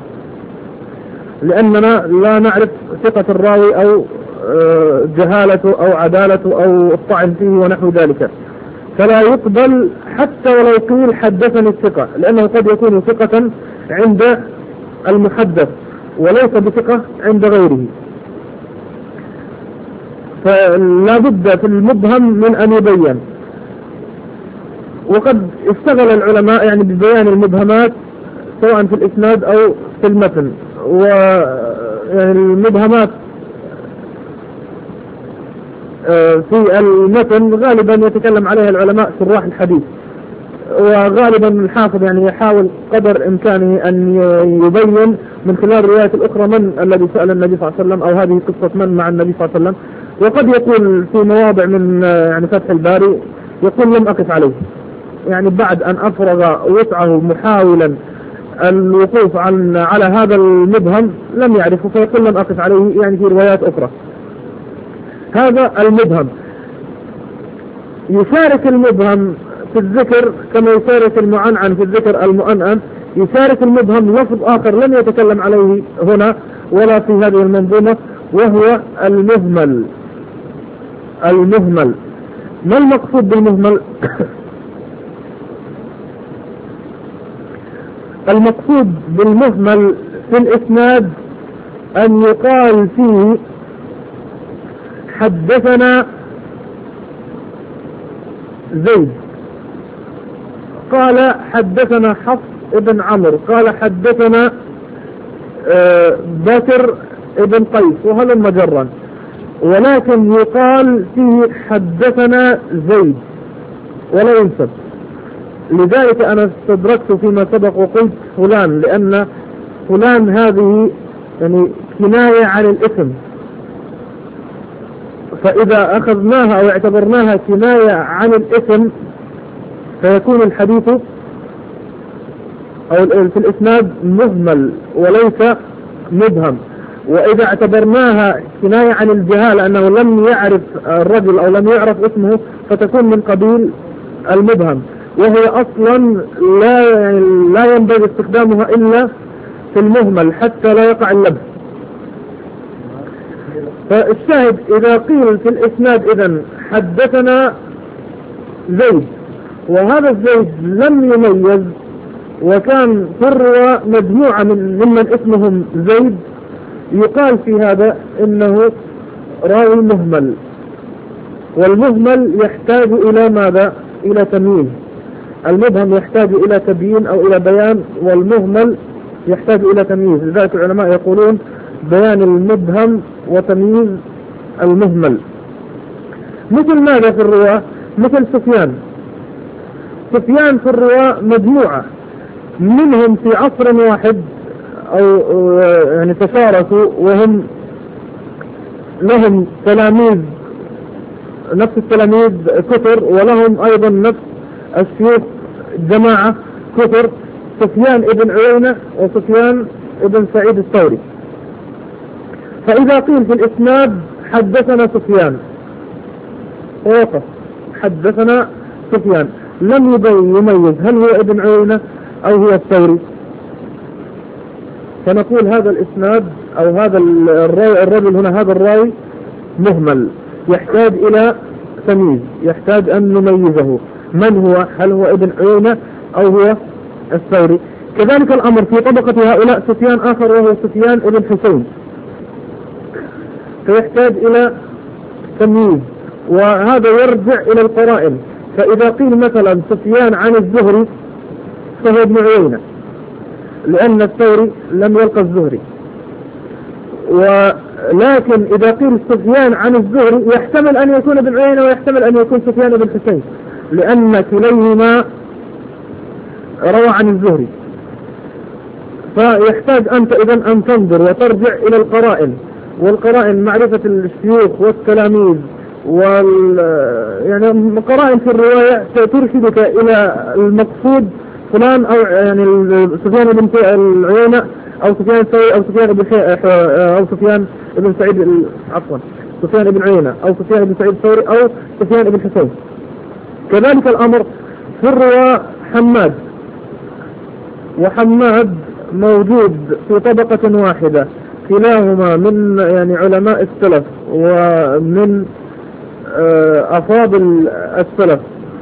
لأننا لا نعرف ثقة الراوي أو جهالته أو عدالته أو الطعن فيه ونحو ذلك، فلا يقبل حتى ولو قيل حدثني الثقة، لأنه قد يكون ثقة عند المحدث وليس بثقة عند غيره. فلا بد في المبهم من أن يبين. وقد اشتغل العلماء يعني ببيان المبهمات سواء في الإسناد أو في المتن، ويعني المبهمات في المتن غالبا يتكلم عليها العلماء شراح الحديث، وغالبا الحافظ يعني يحاول قدر إمكانه أن يبين من خلال الروايات الأخرى من الذي سأل النبي صلى الله عليه وسلم، أو هذه قصة من مع النبي صلى الله عليه وسلم. وقد يقول في مواضع من يعني فتح الباري يقول لم أقف عليه، يعني بعد أن أفرغ وسعه محاولا الوقوف عن على هذا المبهم لم يعرفه، فيقول لم أقف عليه يعني في روايات أخرى. هذا المبهم. يشارك المبهم في الذكر كما يشارك المعنعن في الذكر المؤنن، يشارك المبهم لفظ آخر لم يتكلم عليه هنا ولا في هذه المنظومة، وهو المهمل. المهمل ما المقصود بالمهمل؟ المقصود بالمهمل في الإسناد أن يقال فيه حدثنا زيد، قال حدثنا حفص ابن عمرو، قال حدثنا بكر ابن قيس، وهذا مجرا، ولكن يقال فيه حدثنا زيد ولا ينسب. لذلك أنا استدركت فيما سبق وقلت فلان، لأن فلان هذه يعني كناية عن الاسم، فإذا أخذناها أو اعتبرناها كناية عن الاسم فيكون الحديث أو في الإسناد مهمل وليس مبهم. وإذا اعتبرناها كناية عن الجهالة أنه لم يعرف الرجل أو لم يعرف اسمه فتكون من قبيل المبهم، وهي أصلا لا يعني لا ينبغي استخدامها إلا في المهمل حتى لا يقع اللبس. فالشاهد إذا قيل في الإسناد إذن حدثنا زيد، وهذا الزيد لم يميز وكان فروا مجموعة من ممن اسمهم زيد، يقال في هذا إنه راوي مهمل. والمهمل يحتاج إلى ماذا؟ إلى تمييز. المبهم يحتاج إلى تبيين أو إلى بيان، والمهمل يحتاج إلى تمييز. لذلك العلماء يقولون بيان المبهم وتمييز المهمل. مثل ماذا في الرواة؟ مثل سفيان. سفيان في الرواة مجموعة منهم في عصر واحد أو يعني تشاركوا وهم لهم تلاميذ، نفس التلاميذ كثر، ولهم أيضا نفس الشيوخ جماعة كثر، سفيان ابن عيينة وسفيان ابن سعيد الثوري. فإذا قيل في الإسناد حدثنا سفيان ووقف حدثنا سفيان لم يميز هل هو ابن عيينة أو هو الثوري، فنقول هذا الإسناد أو هذا الرجل هنا هذا الراوي مهمل، يحتاج إلى تمييز، يحتاج أن نميزه من هو، هل هو ابن عيينة أو هو الثوري. كذلك الأمر في طبقة هؤلاء سفيان آخر وهو سفيان ابن حسين، فيحتاج إلى تمييز، وهذا يرجع إلى القرائن. فإذا قيل مثلا سفيان عن الزهري فهو ابن عيينة، لأن الثوري لم يلقى الزهري. ولكن إذا قيل سفيان عن الزهري يحتمل أن يكون ابن عيينة ويحتمل أن يكون سفيان بن حسين، لأن كليهما روى عن الزهري. فيحتاج أنت إذن أن تنظر وترجع إلى القرائن، والقرائن معرفة الشيوخ والتلاميذ وال يعني قرائن في الرواية ترشدك إلى المقصود فلان، أو يعني سفيان بن عيينة أو سفيان الثوري أو سفيان بن أو سفيان بن سعيد عفوا سفيان بن عيينة أو سفيان بن سعيد الثوري أو سفيان بن حسين. كذلك الأمر في الرواة حماد، وحماد موجود في طبقة واحدة، كلاهما من يعني علماء السلف ومن أفاضل السلف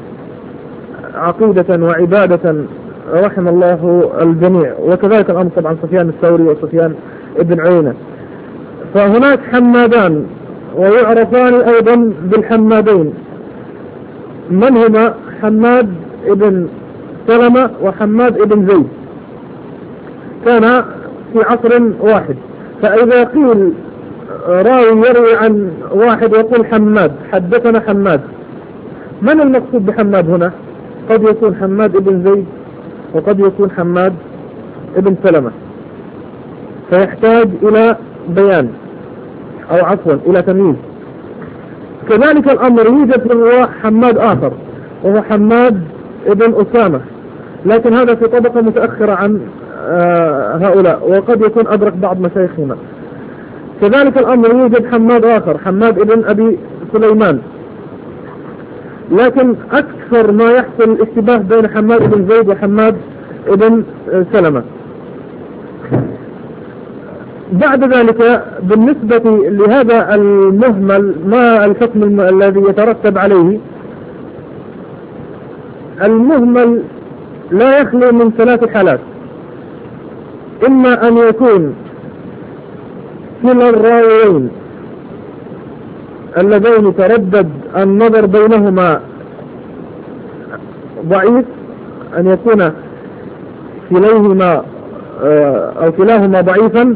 عقيدة وعبادة رحم الله الجميع. وكذلك الأمر طبعا سفيان الثوري وسفيان ابن عيينة. فهناك حمادان ويعرفان أيضا بالحمادين، من هما؟ حماد ابن سلمة وحماد ابن زيد، كان في عصر واحد. فإذا قيل راوي يروي عن واحد ويقول حماد حدثنا حماد، من المقصود بحماد هنا؟ قد يكون حماد ابن زيد وقد يكون حماد ابن سلمة، فيحتاج إلى بيان أو عفوا إلى تمييز. كذلك الأمر يوجد في الرواة حماد آخر وهو حماد ابن أسامة، لكن هذا في طبقة متأخرة عن هؤلاء وقد يكون أدرك بعض مشايخنا. كذلك الأمر يوجد حماد آخر حماد ابن أبي سليمان، لكن أكثر ما يحصل الاشتباه بين حماد ابن زيد وحماد ابن سلمة. بعد ذلك بالنسبة لهذا المهمل ما الحكم الذي يترتب عليه؟ المهمل لا يخلو من ثلاث حالات: إما أن يكون كلا الراويين اللذين تردد النظر بينهما ضعيف، أن يكون كليهما أو كلاهما ضعيفا،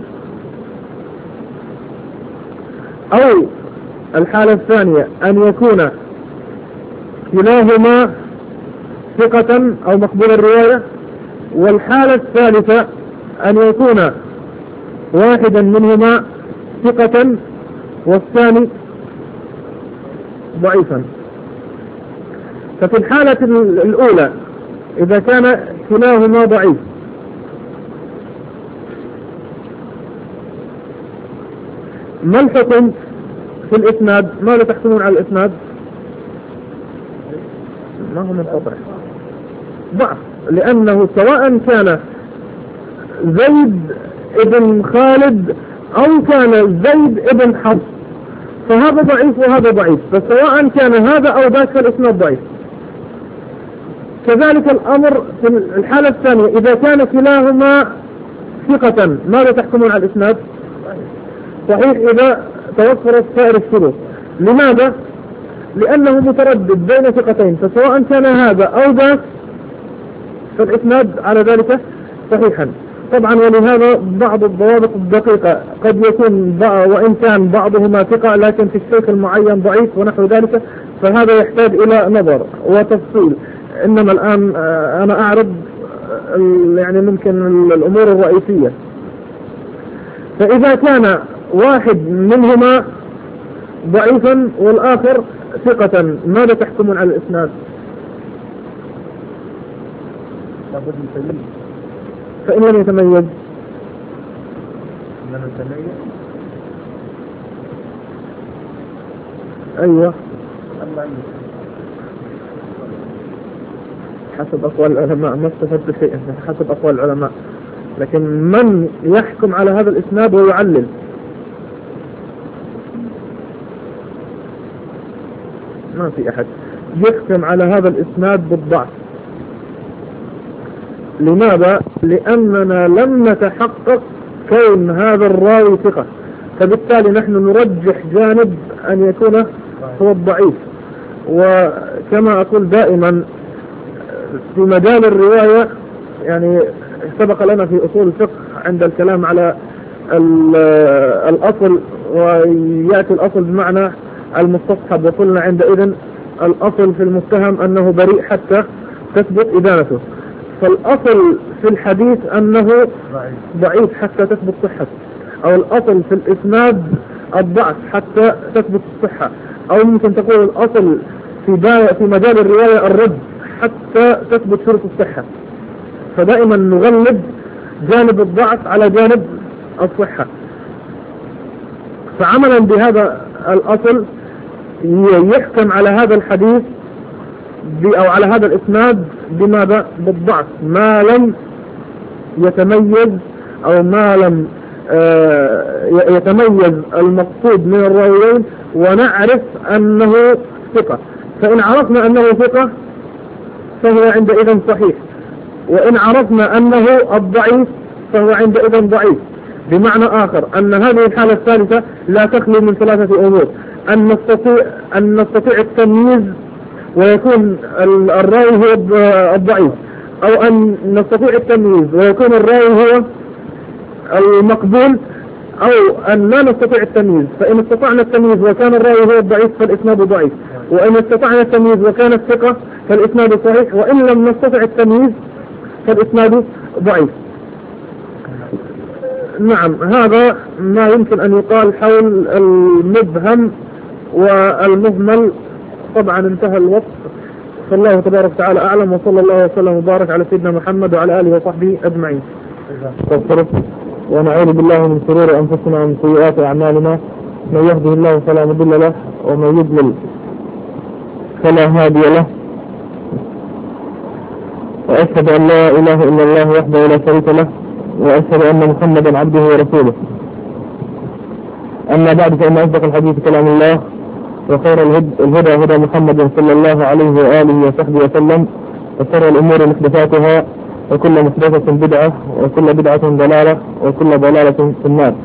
أو الحالة الثانية أن يكون كلاهما ثقة أو مقبول الرواية، والحالة الثالثة أن يكون واحدا منهما ثقة والثاني ضعيفا. ففي الحالة الأولى إذا كان كلاهما ضعيف ما الحكم في الإسناد؟ ماذا تحكمون على الإسناد؟ ما هو منقطع، ضعف، لأنه سواء كان زيد ابن خالد أو كان زيد ابن حفص فهذا ضعيف وهذا ضعيف، فسواء كان هذا أو ذاك فالإسناد ضعيف. كذلك الأمر في الحالة الثانية إذا كان كلاهما ثقة ماذا تحكمون على الإسناد؟ صحيح إذا توفرت سائر الشروط. لماذا؟ لأنه متردد بين ثقتين، فسواء كان هذا أو ذاك فالإسناد على ذلك صحيحا. طبعا ولهذا بعض الضوابط الدقيقة قد يكون وإن كان بعضهما ثقة لكن في الشيخ المعين ضعيف ونحو ذلك، فهذا يحتاج إلى نظر وتفصيل. إنما الآن أنا أعرض يعني ممكن الأمور الرئيسية. فإذا كان واحد منهما ضعيفا والآخر ثقة ماذا تحكمون على الإسناد؟ فإن لم يتميز أيوة حسب أقوال العلماء، ما استفدت شيئا حسب أقوال العلماء، لكن من يحكم على هذا الإسناد ويعلل؟ ما في أحد يحكم على هذا الإسناد بالضعف. لماذا؟ لأننا لم نتحقق كون هذا الراوي ثقة، فبالتالي نحن نرجح جانب أن يكون هو الضعيف. وكما أقول دائما في مجال الرواية يعني سبق لنا في أصول الفقه عند الكلام على الأصل، ويأتي الأصل بمعنى المستصحب، وقلنا عندئذ الأصل في المتهم أنه بريء حتى تثبت إدانته، فالأصل في الحديث أنه ضعيف حتى تثبت صحته، أو الأصل في الإسناد الضعف حتى تثبت الصحة، أو ممكن تقول الأصل في في مجال الرواية الرد حتى تثبت شروط الصحة. فدائما نغلب جانب الضعف على جانب الصحة. فعملا بهذا الأصل يحكم على هذا الحديث أو على هذا الإسناد بماذا؟ بالضعف، ما لم يتميز أو ما لم يتميز المقصود من الراويين ونعرف أنه ثقة. فإن عرفنا أنه ثقة فهو عندئذ صحيح، وإن عرفنا أنه الضعيف فهو عندئذ ضعيف. بمعنى آخر أن هذه الحالة الثالثة لا تخلو من ثلاثة أمور: أن نستطيع أن نستطيع التمييز ويكون الراوي هو الضعيف، أو أن نستطيع التمييز ويكون الراوي هو المقبول، أو أن لا نستطيع التمييز. فإن استطعنا التمييز وكان الراوي هو الضعيف فالإسناد ضعيف، وإن استطعنا التمييز وكان الثقة فالإسناد صحيح، وإن لم نستطع التمييز فالإسناد ضعيف. نعم، هذا ما يمكن أن يقال حول المبهم والمهمل. طبعا انتهى الوقت، فالله تبارك وتعالى أعلم، وصلى الله وسلم وبارك على سيدنا محمد وعلى آله وصحبه أجمعين. ونعوذ بالله من شرور أنفسنا ومن سيئات أعمالنا، من يهده الله فلا مضل له ومن يضلل فلا هادي له، وأشهد أن لا إله إلا الله وحده لا شريك له، وأشهد أن محمدا عبده ورسوله. أما بعد، فإن أصدق الحديث كلام الله، وخير الهدى هدى محمد صلى الله عليه وآله وصحبه وسلم، وشر الأمور محدثاتها، وكل محدثة بدعة، وكل بدعة ضلالة، وكل ضلالة في النار.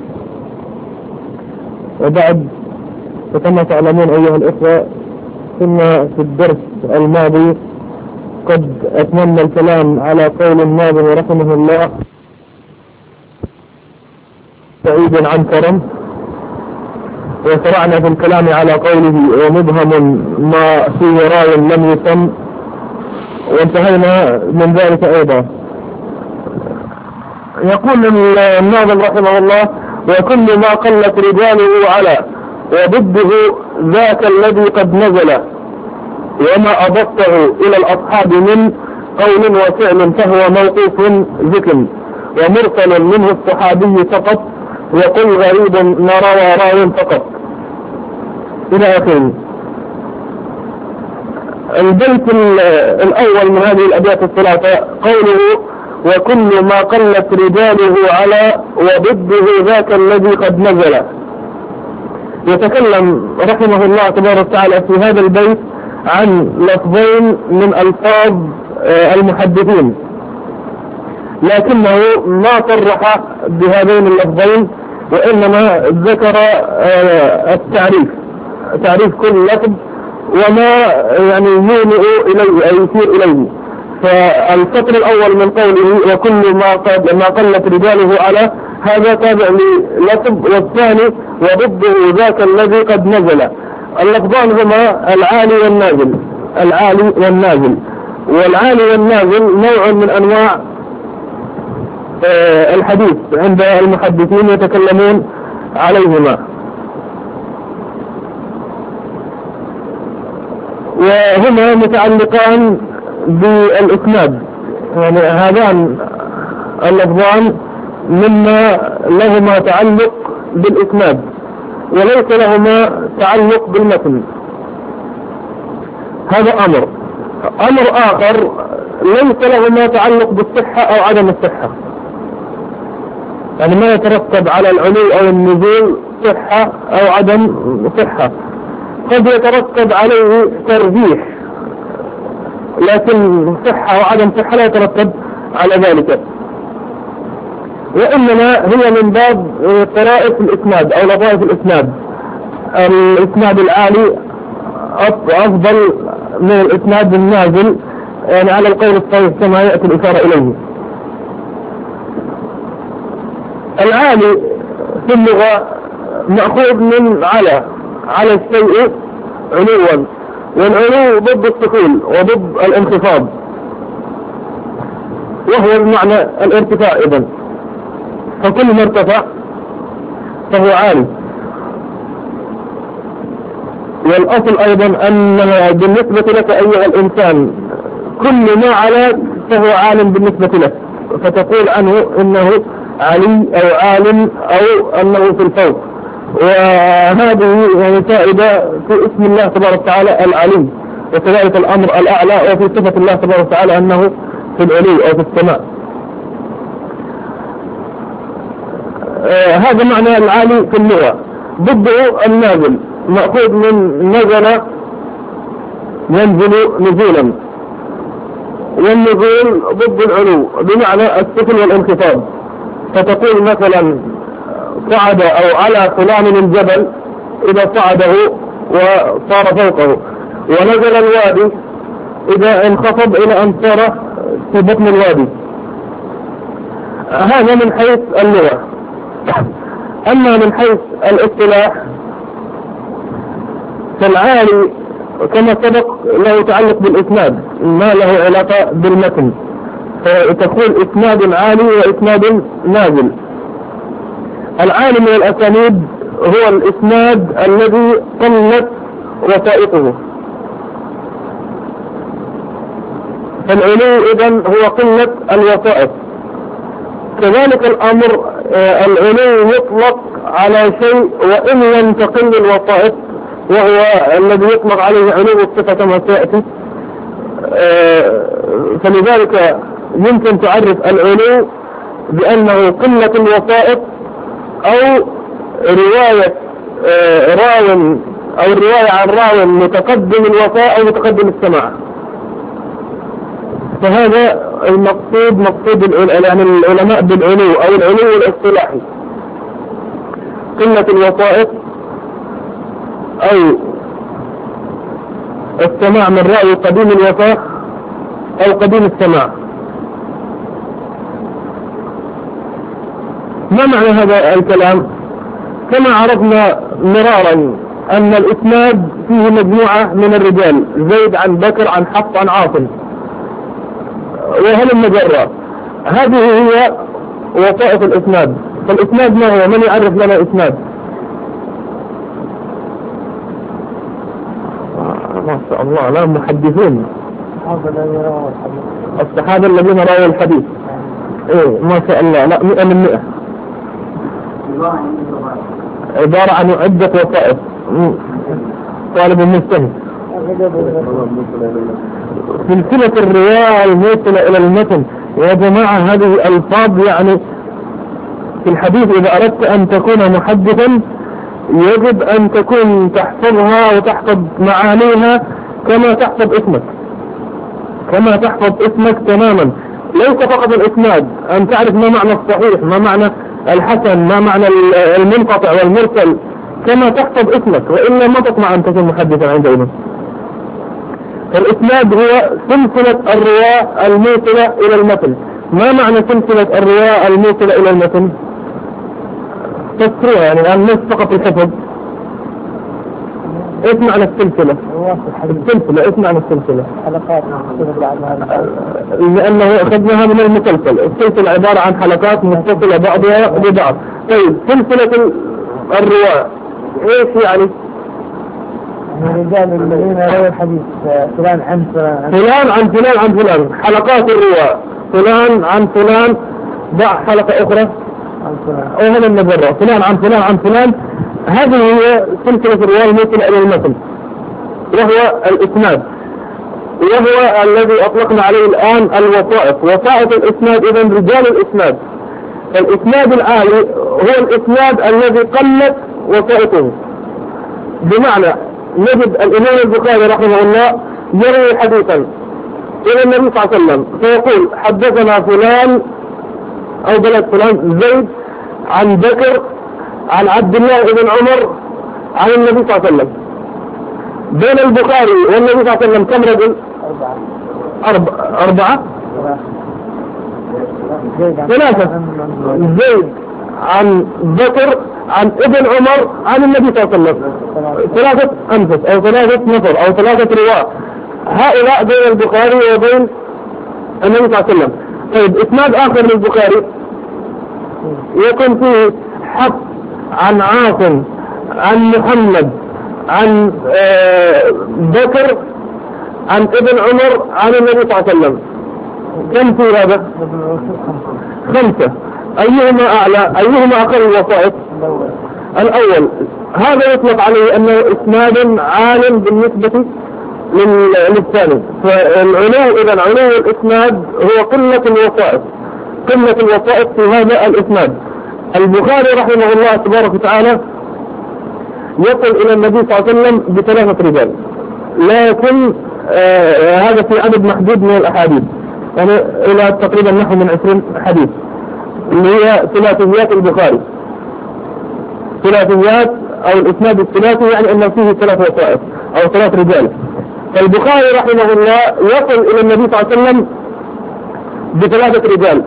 وبعد، فكما تعلمون أيها الإخوة، كنا في الدرس الماضي قد أتممنا الكلام على قول الناظم رحمه الله: سعيد عن كرم، وشرعنا في الكلام على قوله: ومبهم ما فيه راي لم يسم، وانتهينا من ذلك أيضا. يقول الناظم رحمه الله: وكل ما قلت رجاله على، وضده ذاك الذي قد نزل، وما أضفته إلى الأصحاب من قول وفعل فهو موقوف ذكر، ومرسل منه الصحابي فقط، وقل غريب ما روى راو فقط، إلى آخره. البيت الأول من هذه الأبيات الثلاثة قوله: وكل ما قلت رجاله على، وضده ذاك الذي قد نزل. يتكلم رحمه الله تبارك وتعالى في هذا البيت عن لفظين من ألفاظ المحدثين، لكنه ما صرح بهذين اللفظين، وإنما ذكر التعريف، تعريف كل لفظ وما يعني يومئ إليه أي يشير إليه. فالسطر الأول من قوله: وكل ما قد ما قلت رجاله على، هذا تابع للفظ، والثاني: وضده ذاك الذي قد نزل. اللفظان هما العالي والنازل، العالي والنازل. والعالي والنازل نوع من أنواع الحديث عند المحدثين يتكلمون عليهما، وهما متعلقان بالإسناد. يعني هذان اللفظان مما لهما تعلق بالإسناد، وليس لهما تعلق بالمتن. هذا أمر. أمر آخر ليس لهما تعلق بالصحة أو عدم الصحة، يعني ما يترتب على العلو أو النزول صحة أو عدم صحة، قد يترتب عليه ترجيح، لكن صحة وعدم صحة لا يترتب على ذلك، وإنما هي من باب طرائف الإسناد أو لطائف الإسناد. الإسناد العالي أفضل من الإسناد النازل، يعني على القول الصحيح كما يأتي الإشارة إليه. العالي في اللغة مأخوذ من على على الشيء علوا، والعلو ضد السفول وضد الانخفاض، وهو بمعنى الارتفاع اذا، فكل ما ارتفع فهو عالي. والأصل أيضا أن بالنسبة لك أيها الإنسان كل ما على فهو عالم بالنسبة لك، فتقول عنه إنه علي أو عالم أو أنه في الفوق. وهذه يعني فائدة في اسم الله تبارك وتعالى العلي، وكذلك الأمر الأعلى، وفي صفة الله تبارك وتعالى أنه في العلو أو في السماء. آه هذا معنى العالي في اللغة. ضده النازل مأخوذ من نزل ينزل نزولا، والنزول ضد العلو بمعنى السفل والانخفاض، فتقول مثلا صعد أو على فلان الجبل إذا صعده وصار فوقه، ونزل الوادي إذا انخفض إلى أن صار في بطن الوادي. هذا من حيث اللغة. أما من حيث الاصطلاح فالعالي كما سبق له تعلق بالإسناد، ما له علاقة بالمتن، فتقول إسناد عالي وإسناد نازل. العالي من الأسانيد هو الإسناد الذي قلت وثائقه، فالعلو إذن هو قلة الوثائق. كذلك الأمر العلو يطلق على شيء وإن لم تقل الوثائق، وهو الذي يطلق عليه علو الصفة كما سيأتي. فلذلك يمكن تعرف العلو بأنه قلة الوثائق أو رواية راو أو الرواية عن راو متقدم الوفاء أو متقدم السماع. فهذا المقصود مقصود يعني العلماء بالعلو أو العلو الاصطلاحي، قلة الوثائق أو السماع من رأي قديم الوفاء أو قديم السماع. ما معنى هذا الكلام؟ كما عرفنا مرارا أن الإسناد فيه مجموعة من الرجال، زيد عن بكر عن حفص عن عاصم وهل المجرة، هذه هي وثائق الإسناد. فالإسناد ما هو؟ من يعرف لنا إسناد؟ ما شاء الله، لا محدثين الصحابة الذين رأوا الحديث. ايه ما شاء الله، لا مئة من مئة، عبارة عن عدة وثائق. طالب مجتهد. سلسلة الرواية الموصلة إلى المتن يا جماعة، هذه الألفاظ يعني في الحديث إذا أردت أن تكون محدثا يجب أن تكون تحفظها وتحفظ معانيها كما تحفظ اسمك، كما تحفظ اسمك تماما. ليس فقط الإسناد، أن تعرف ما معنى الصحيح، ما معنى الحسن، ما معنى المنقطع والمرسل، كما تحفظ اسمك، وإلا ما تطمع أن تكون محدثا عندئذ. فالإسناد هو سلسلة الرواة الموصلة إلى المتن. ما معنى سلسلة الرواة الموصلة إلى المتن؟ تذكرها يعني الآن ليس فقط الحفظ. ايش معنى السلسلة؟ السلسلة ايش معنى السلسلة؟ حلقات لأنه أخذناها من المسلسل. السلسلة عبارة عن حلقات متصلة بعضها ببعض. طيب سلسلة الرواة ايش يعني؟ الرجال الذين رووا الحديث فلان عن فلان فلان عن فلان عن فلان، حلقات الرواة فلان عن فلان، ضع حلقة أخرى عن فلان، أو هذا المجرة فلان عن فلان عن فلان. هذه هي سلسلة الرواة الموصلة إلى المتن، وهو الإسناد، وهو الذي أطلقنا عليه الآن الوثائق. وثائق الإسناد إذن رجال الإسناد. الإسناد العالي هو الإسناد الذي قلت وثائقه، بمعنى نجد الإمام البخاري رحمه الله يروي حديثا إلى النبي صلى الله عليه وسلم فيقول حدثنا فلان أو بلد فلان زيد عن بكر عن عبد الله بن عمر عن النبي صلى الله عليه وسلم. بين البخاري والنبي صلى الله عليه وسلم كم رجل؟ أربعة. أربعة ثلاثة. زيد عن بكر عن ابن عمر عن النبي صلى الله عليه وسلم، ثلاثة أنفس أو ثلاثة نفر أو ثلاثة رواة، هؤلاء بين البخاري وبين النبي صلى الله عليه وسلم. طيب إسناد آخر للبخاري يكون فيه حفص عن عاصم عن محمد عن بكر عن ابن عمر عن النبي صلى الله عليه وسلم. كم في هذا؟ خمسة. أيهما أعلى؟ أيهما أقل الوسائط؟ الأول. هذا يطلق عليه أنه إسناد عال بالنسبة للثاني. فالعلو إذا علو الإسناد هو قلة الوسائط، قلة الوسائط في هذا الإسناد. البخاري رحمه الله تبارك وتعالى يصل إلى النبي صلى الله عليه وسلم بثلاثة رجال، لكن آه هذا في عدد محدود من الأحاديث، يعني إلى تقريبا نحو من عشرين حديث اللي هي ثلاثيات البخاري. ثلاثيات أو الإسناد الثلاثي يعني أنه فيه ثلاث وسائط أو ثلاث رجال. فالبخاري رحمه الله يصل إلى النبي صلى الله عليه وسلم بثلاثة رجال،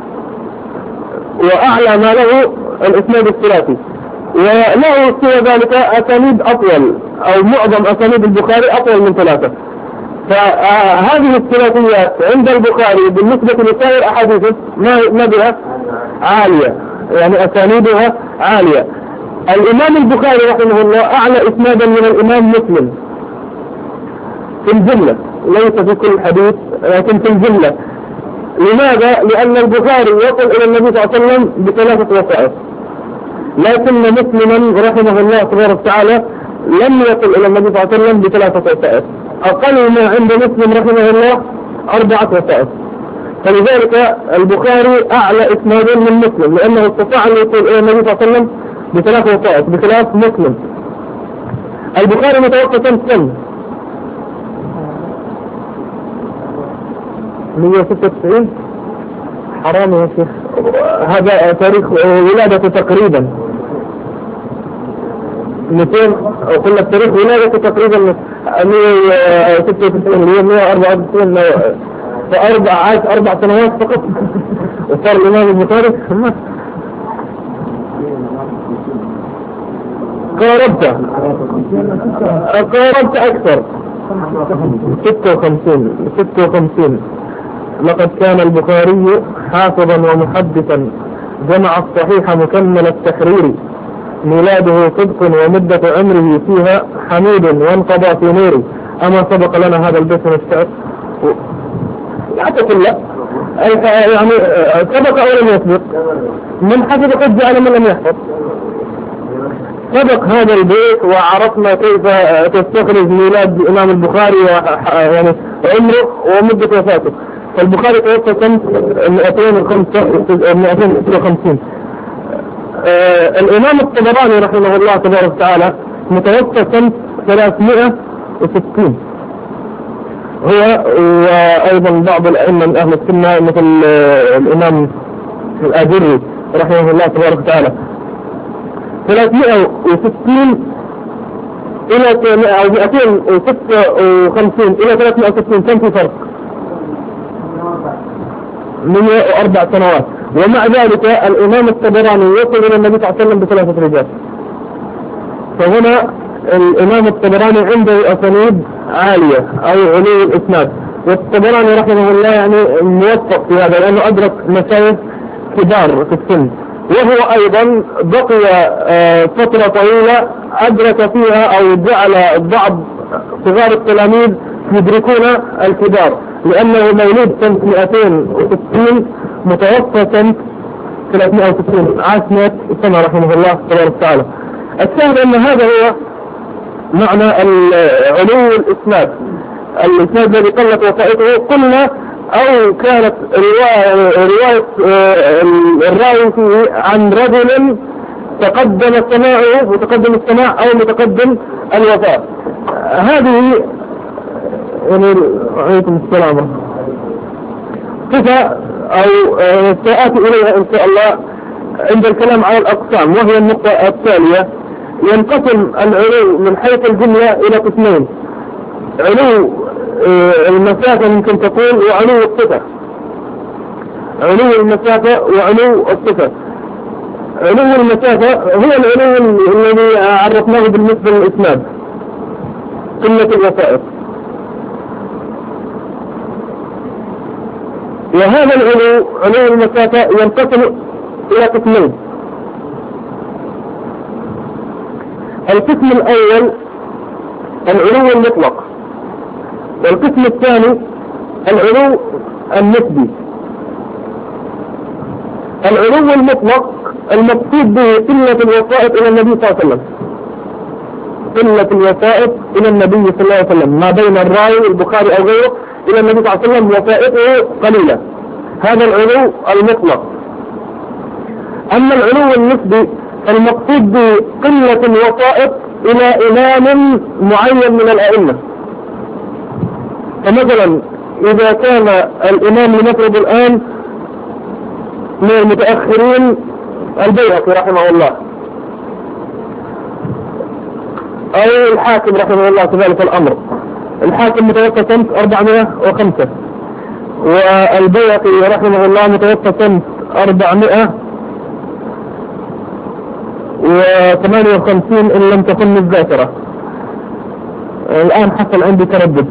وأعلى ما له الإسناد الثلاثي، وله سوى ذلك أسانيد أطول أو معظم أسانيد البخاري أطول من ثلاثة. فهذه الثلاثيات عند البخاري بالنسبة لسائر أحاديثه ما بها عالية، يعني أسانيدها عالية. الإمام البخاري رحمه الله أعلى إسنادا من الإمام مسلم في الجملة، ليس في كل حديث لكن في الجملة. لماذا؟ لأن البخاري يصل إلى النبي صلى الله عليه وسلم بثلاثة وسائط، لكن مسلما رحمه الله تبارك وتعالى لم يصل إلى النبي صلى الله عليه وسلم بثلاثة وسائط، أقل ما عند مسلم رحمه الله أربعة وسائط. فلذلك البخاري أعلى إسنادا من مسلم، لأنه استطاع أن يصل إلى النبي صلى الله عليه وسلم بثلاثة وسائط بخلاف مسلم. البخاري متوفى كم سنة؟ مئة وستة وتسعين. حرام يا شيخ، هذا تاريخ ولادته تقريبا مئتين، أو قلنا تاريخ ولادته تقريبا مئة وستة وتسعين اللي هي مئة وأربعة وتسعين، فأربع عاش أربع سنوات فقط وصار الإمام البخاري. قاربت قاربت أكثر، ستة وخمسين ستة وخمسين. لقد كان البخاري حافظا ومحدثا، جمع الصحيح مكمل التحرير، ميلاده صدق ومدة عمره فيها حميد وانقضى في نوره. أما سبق لنا هذا البيت من الشعر؟ لا تقل لا، يعني سبق أو لم يسبق؟ من حفظ قد جعل من لم يحفظ. سبق هذا البيت وعرفنا كيف تستخرج ميلاد الإمام البخاري يعني عمره ومدة وفاته. فالبخاري توفى سنة مئتين وستة وخمسين. آه الإمام الطبراني رحمه الله تبارك وتعالى متوفى سنة ثلاثمائة وستين. هو وأيضا بعض الأئمة من أهل السنة مثل آه الإمام الآجري رحمه الله تبارك وتعالى. ثلاثمائة وستين إلى مئتين وستة وخمسين إلى ثلاثمائة وستين كم في فرق؟ مئة وأربع سنوات. ومع ذلك الإمام الطبراني يصل إلى النبي صلى الله عليه وسلم بثلاثة رجال. فهنا الإمام الطبراني عنده أسانيد عالية أو علو الإسناد. والطبراني رحمه الله يعني موفق في هذا، لأنه أدرك مشايخ كبار في السن، وهو أيضا بقي فترة طويلة أدرك فيها أو جعل بعض صغار التلاميذ يدركون الكبار، لأنه مولود سنة مئتين وستين متوفى سنة ثلاثمائة وستين، عاش مئة سنة رحمه الله تبارك وتعالى. الشاهد أن هذا هو معنى علو الإسناد. الإسناد الذي قلت وسائطه قلنا أو كانت رواية, رواية الراوي فيه عن رجل تقدم سماعه متقدم السماع أو متقدم الوفاء. هذه يعني عليكم السلام صفة أو سآتي إليها إن شاء الله عند الكلام على الأقسام، وهي النقطة التالية. ينقسم العلو من حيث الجملة إلى قسمين: علو المسافة ممكن تقول، وعلو الصفة. علو المسافة وعلو الصفة. علو المسافة هو العلو الذي عرفناه بالنسبة للإسناد، قلة الوسائط. وهذا العلو علو المسافة ينقسم إلى قسمين. القسم الأول العلو المطلق، والقسم الثاني العلو النسبي. العلو المطلق المقصود به قلة الوسائط إلى النبي صلى الله عليه وسلم، قلة الوسائط إلى النبي صلى الله عليه وسلم، ما بين الراوي البخاري أو غيره إلى النبي صلى الله عليه وسلم وسائطه قليلة، هذا العلو المطلق. أما العلو النسبي المقصود به قلة الوسائط إلى إمام معين من الأئمة. فمثلا إذا كان الإمام لنفرض الآن من المتأخرين البيهقي رحمه الله أو الحاكم رحمه الله كذلك الأمر، الحاكم متوفى سنة أربعمائة وخمسة والبيهقي رحمه الله متوفى سنة أربعمائة وثمانية وخمسين إن لم تكن الذاكرة، الآن حصل عندي تردد.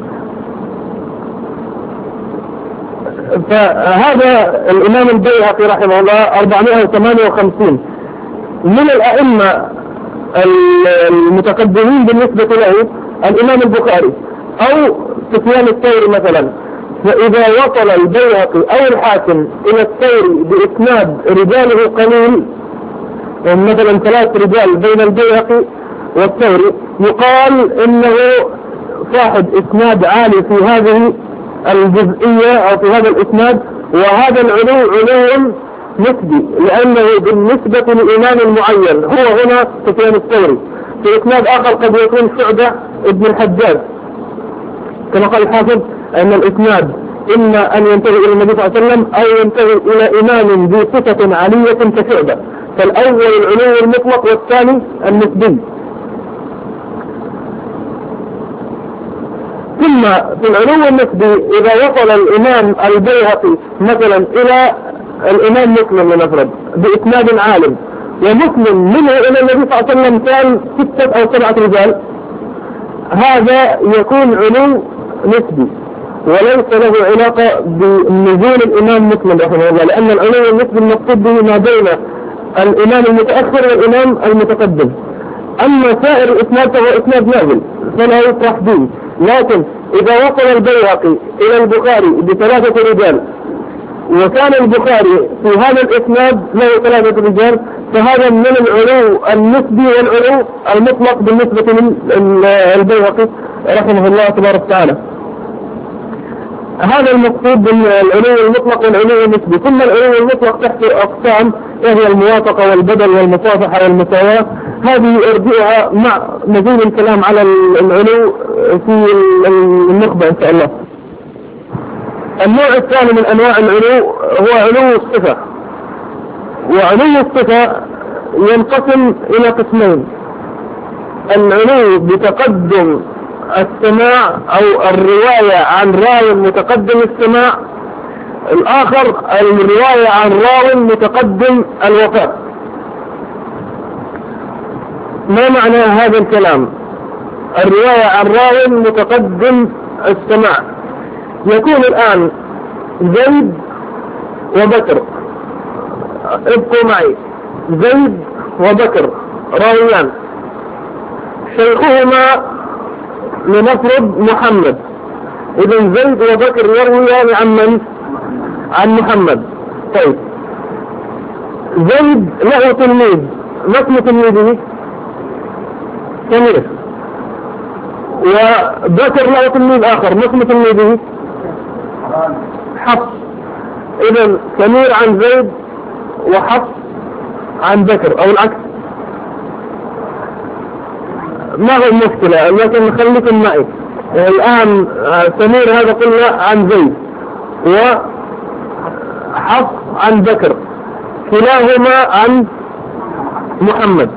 فهذا الإمام البيهقي رحمه الله أربعمائة وثمانية وخمسين من الأئمة المتقدمين بالنسبة له الإمام البخاري أو سفيان الثوري مثلا. فإذا وصل البيهقي أو الحاكم إلى الثوري بإسناد رجاله قليل، مثلا ثلاث رجال بين البيهقي والثوري، يقال إنه صاحب إسناد عالي في هذه الجزئية أو في هذا الإسناد، وهذا العلو علو نسبي لأنه بالنسبة لإمام معين، هو هنا سفيان الثوري. في إسناد آخر قد يكون شعبة ابن الحجاج، كما قال الحافظ أن الإسناد إما أن ينتهي إلى النبي صلى الله عليه وسلم أو ينتهي إلى إمام ذي صفة عالية كشعبة. فالأول العلو المطلق والثاني النسبي. ثم في العلو النسبي إذا وصل الإمام البيهقي مثلا إلى الإمام مسلم لنفرض بإسناد عالم، ومسلم منه إلى النبي صلى الله عليه وسلم كان ستة أو سبعة رجال، هذا يكون علو نسبي وليس له علاقة بنزول الإمام مسلم رحمه الله، لأن العلو النسبي المقصود به ما بين الإمام المتأخر والإمام المتقدم. أما سائر الإسناد فهو إسناد نازل فلا يطرح به. لكن إذا وصل البيهقي إلى البخاري بثلاثة رجال وكان البخاري في هذا الإسناد له ثلاثة رجال، فهذا من العلو النسبي والعلو المطلق بالنسبة للبيهقي رحمه الله تبارك وتعالى. هذا المقصود بالعلو المطلق والعلو النسبي. ثم العلو المطلق تحت أقسام، وهي الموافقة والبدل والمصافحة والمساواة، هذه أرجئها مع مزيد الكلام على العلو في النخبة إن شاء الله. النوع الثاني من أنواع العلو هو علو الصفة، وعلو الصفة ينقسم إلى قسمين: العلو بتقدم السماع أو الرواية عن راو متقدم السماع، الآخر الرواية عن راو متقدم الوفاة. ما معنى هذا الكلام؟ الرواية عن راو متقدم السماع يكون الآن زيد وبكر، ابقوا معي، زيد وبكر راويان، شيخهما لنفرض محمد، إذن زيد وبكر يرويان عن من؟ عن محمد. طيب زيد له تلميذ، ما اسم تلميذه؟ سمير. وبكر له تلميذ آخر، ما اسم تلميذه؟ حفص. إذن سمير عن زيد وحفص عن بكر أو العكس. ما هو المشكلة، لكن خليكم معي الآن. سمير هذا قلنا عن زيد وحفص عن بكر، كلاهما عن محمد.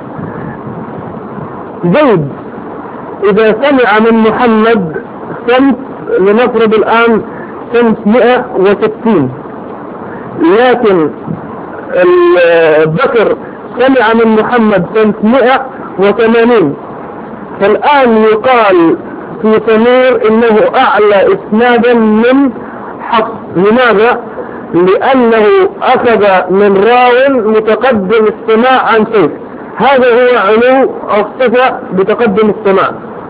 زيد إذا سمع من محمد سنة لنفرض الآن سنة مئة وستين، لكن بكر سمع من محمد سنة مئة وثمانين، فالآن يقال في سمير إنه أعلى إسنادا من حفص. لماذا؟ لأنه أخذ من راو متقدم السماع عن شيخ. هذا هو علو الصفة بتقدم السماع.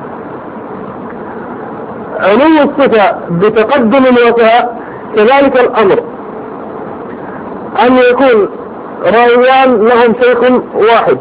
علو الصفة بتقدم الوفاء كذلك الأمر أن يكون راويان لهم شيخ واحد،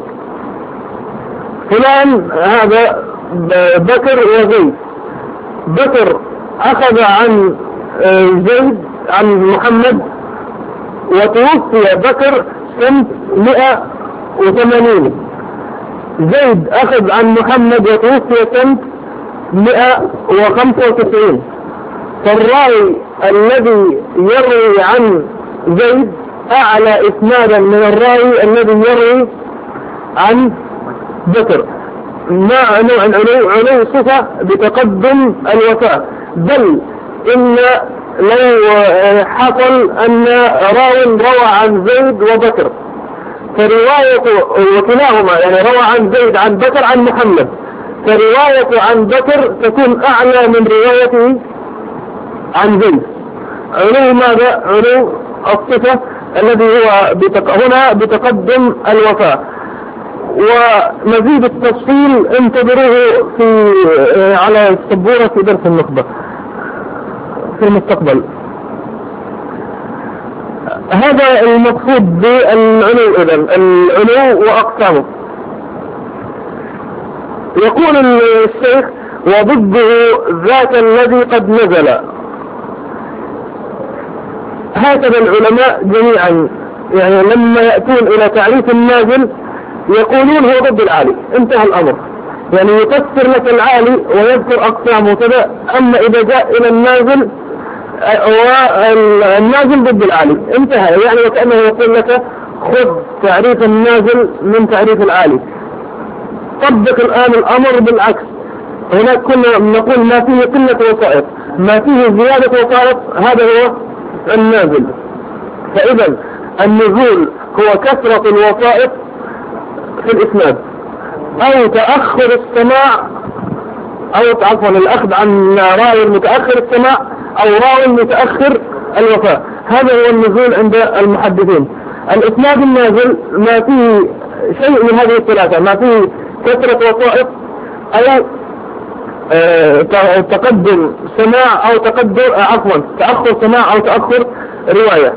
فلان هذا بكر وزيد. بكر أخذ عن زيد عن محمد وتوفي بكر سنة مئة وثمانين، زيد أخذ عن محمد وتوفي سنة مئة وخمسة وتسعين. فالراوي الذي يروي عن زيد أعلى إسنادا من الراوي الذي يروي عن بكر، مع نوع علو علو صفة بتقدم الوفاء. بل إن لو حصل أن راو روى عن زيد وبكر فرواية وكلاهما يعني روى عن زيد عن بكر عن محمد، فرواية عن بكر تكون أعلى من روايته عن زيد. علو ماذا؟ علو الصفة الذي هو بتق... هنا بتقدم الوفاء. ومزيد التفصيل انتظروه في على السبورة في درس النخبة في المستقبل. هذا المقصود بالعلو. إذن العلو وأقسامه. يقول الشيخ وضده ذاك الذي قد نزل. هكذا العلماء جميعا يعني لما يأتون إلى تعريف النازل يقولون هو ضد العالي، انتهى الأمر. يعني يفسر لك العالي ويذكر أقسامه كذا. أما إذا جاء إلى النازل والنازل ضد العالي انتهى. يعني وكأنه يقول لك خذ تعريف النازل من تعريف العالي. طبق الآن الأمر بالعكس. هناك كنا نقول ما فيه قلة وسائط، ما فيه زيادة وسائط، هذا هو النازل. فإذا النزول هو كثرة الوسائط في الإسناد أو تأخر السماع، أو عفوا الأخذ عن راوي متأخر السماع أو راوي متأخر الوفاء. هذا هو النزول عند المحدثين. الإسناد النازل ما فيه شيء من هذه الثلاثة، ما فيه كثرة وسائط أو اه تقدم سماع أو تقدم عفوا تأخر سماع أو تأخر رواية.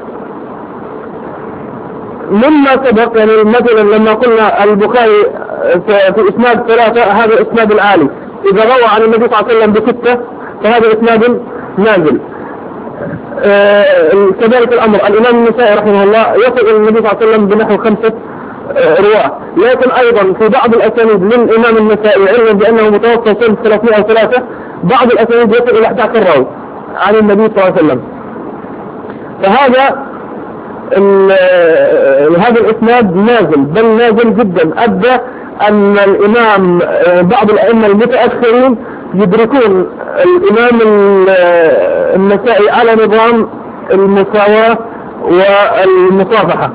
مما سبق يعني مثلا لما قلنا البخاري في إسناد ثلاثة هذا إسناد العالي، إذا روى عن النبي صلى الله عليه وسلم بستة فهذا إسناد نازل. اه كذلك الأمر الإمام النسائي رحمه الله يصل إلى النبي صلى الله عليه وسلم بنحو خمسة اه رواة، لكن أيضا في بعض الأسانيد للإمام النسائي علما بأنه متوفى سنة ثلاثمائة وثلاثة بعض الأسانيد يصل إلى أحد عشر راوي عن النبي صلى الله عليه وسلم. فهذا هذا الإسناد نازل، بل نازل جدا، أدى أن الإمام بعض الأئمة المتأخرين يدركون الإمام النسائي على نظام المساواة والمصافحة.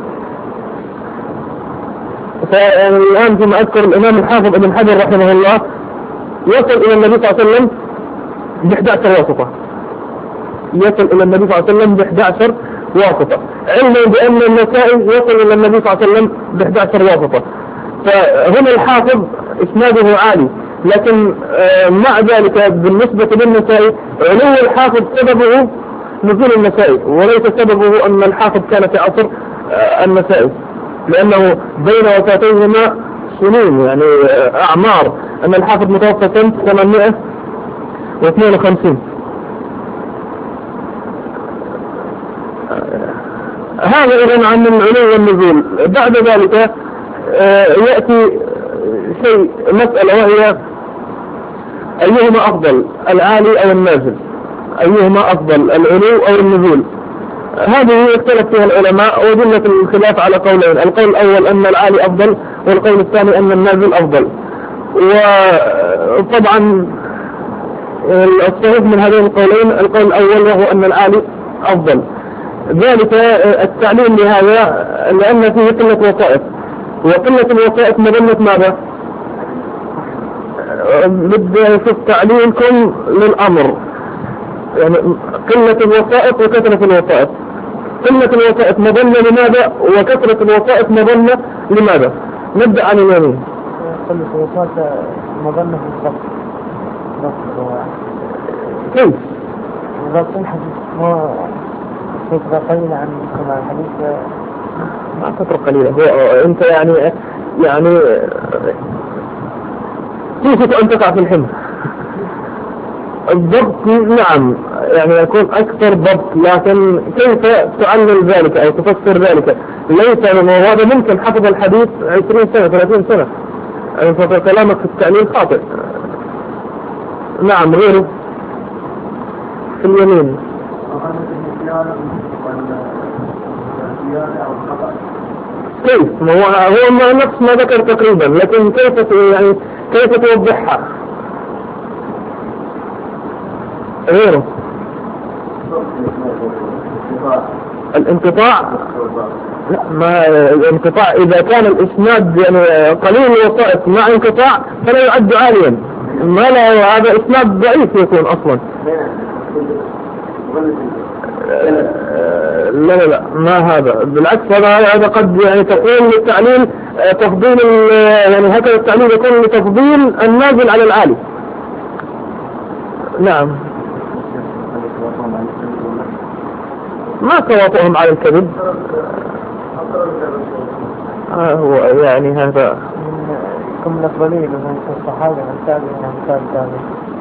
فالآن كما أذكر الإمام الحافظ ابن حجر رحمه الله يصل إلى النبي صلى الله عليه وسلم بإحدى عشر واسطة، يصل إلى النبي صلى الله عليه وسلم بإحدى عشر واسطة، علما بأن النسائي يصل إلى النبي صلى الله عليه وسلم بإحدى عشر واسطة. فهنا الحافظ إسناده عالي، لكن مع ذلك بالنسبة للنسائي علو الحافظ سببه نزول النسائي، وليس سببه أن الحافظ كان في عصر النسائي، لأنه بين وفاتيهما سنين يعني أعمار. أن الحافظ متوفى سنة ثمانمائة واثنين وخمسين. هذا إذن عن العلو والنزول. بعد ذلك يأتي شيء مسألة وهي أيهما أفضل العالي أو النازل، أيهما أفضل العلو أو النزول. هذه يختلف فيها العلماء وجلة الخلاف على قولين، القول الأول أن العالي أفضل والقول الثاني أن النازل أفضل. وطبعا الصحيح من هذين القولين القول الأول وهو أن العالي أفضل. ذلك التعليل لهذا لأن فيه قلة وسائط، وقلة الوسائط مظنة ماذا؟ بدي أشوف تعليلكم للأمر، يعني قلة الوسائط وكثرة الوسائط. قلة الوسائط مظنة لماذا؟ وكثرة الوسائط مظنة لماذا؟ نبدأ عن اليمين. قلة الوسائط مظنة في الضبط. كيف؟ ضبط الحديث ما فترة قليلة عن سماع الحديث. ما فترة قليلة، هو أنت يعني يعني كيف أن تقع في الحمل؟ الضبط نعم يعني يكون أكثر ضبط، لكن كيف تعلل ذلك أو تفسر ذلك؟ ليس هذا ممكن حفظ الحديث عشرين سنة ثلاثين سنة، يعني فكلامك في التعليل خاطئ. نعم غيره في اليمين. كيف؟ ما هو هو ما نفس ما ذكر تقريبا، لكن كيف يعني كيف توضحها؟ غيره الانقطاع. لا، ما الانقطاع إذا كان الإسناد يعني قليل الوسائط مع انقطاع فلا يعد عاليا، ما لا هذا إسناد ضعيف يكون أصلا. لا لا لا ما هذا، بالعكس هذا هذا قد يعني تكون للتعليل تفضيل، يعني هكذا التعليل يكون لتفضيل النازل على العالي. نعم ما تواطؤهم على الكذب. آه هو يعني هذا كم الأفضلية من الصحابة والتابعين والتابعين.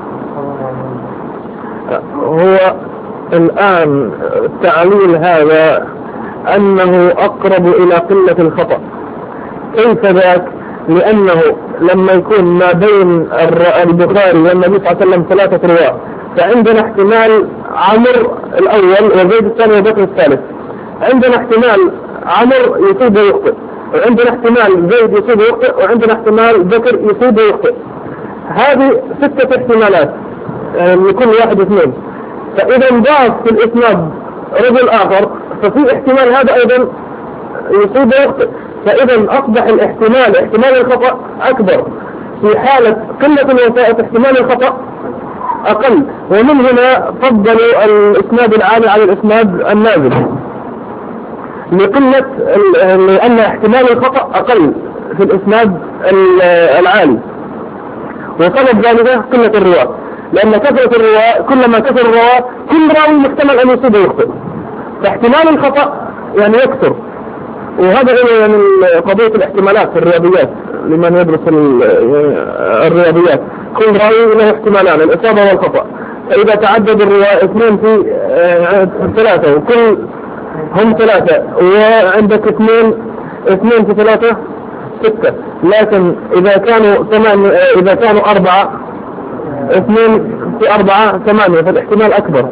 هو الآن تعليل هذا أنه أقرب إلى قلة الخطأ. كيف ذاك؟ لأنه لما يكون ما بين البخاري والنبي صلى الله عليه وسلم ثلاثة رواة، فعندنا احتمال عمر الأول وزيد الثاني وبكر الثالث، عندنا احتمال عمر يصيب ويخطئ، وعندنا احتمال زيد يصيب ويخطئ، وعندنا احتمال بكر يصيب ويخطئ. هذه ستة احتمالات يعني لكل واحد اثنين. فإذا ضاف في الإسناد رجل آخر ففي احتمال هذا أيضا يصيب ويخطئ، فإذا أصبح الاحتمال احتمال الخطأ أكبر. في حالة قلة الوسائط احتمال الخطأ أقل، ومن هنا فضلوا الإسناد العالي على الإسناد النازل لقلة، لأن احتمال الخطأ أقل في الإسناد العالي، وسبب ذلك قلة الرواة، لأن كثرة الرواة كلما كثر الرواة كل راوي محتمل أن يصيب ويخطئ، فاحتمال الخطأ يعني يكثر. وهذا هو يعني قضية الاحتمالات في الرياضيات لمن يدرس الرياضيات، كل راوي له احتمالان الإصابة والخطأ، فإذا تعدد الرواة اثنين في ثلاثة وكل هم ثلاثة، وعندك اثنين اثنين في ثلاثة ستة، لكن إذا كانوا ثمان إذا كانوا أربعة اثنين في أربعة ثمانية، فالاحتمال أكبر.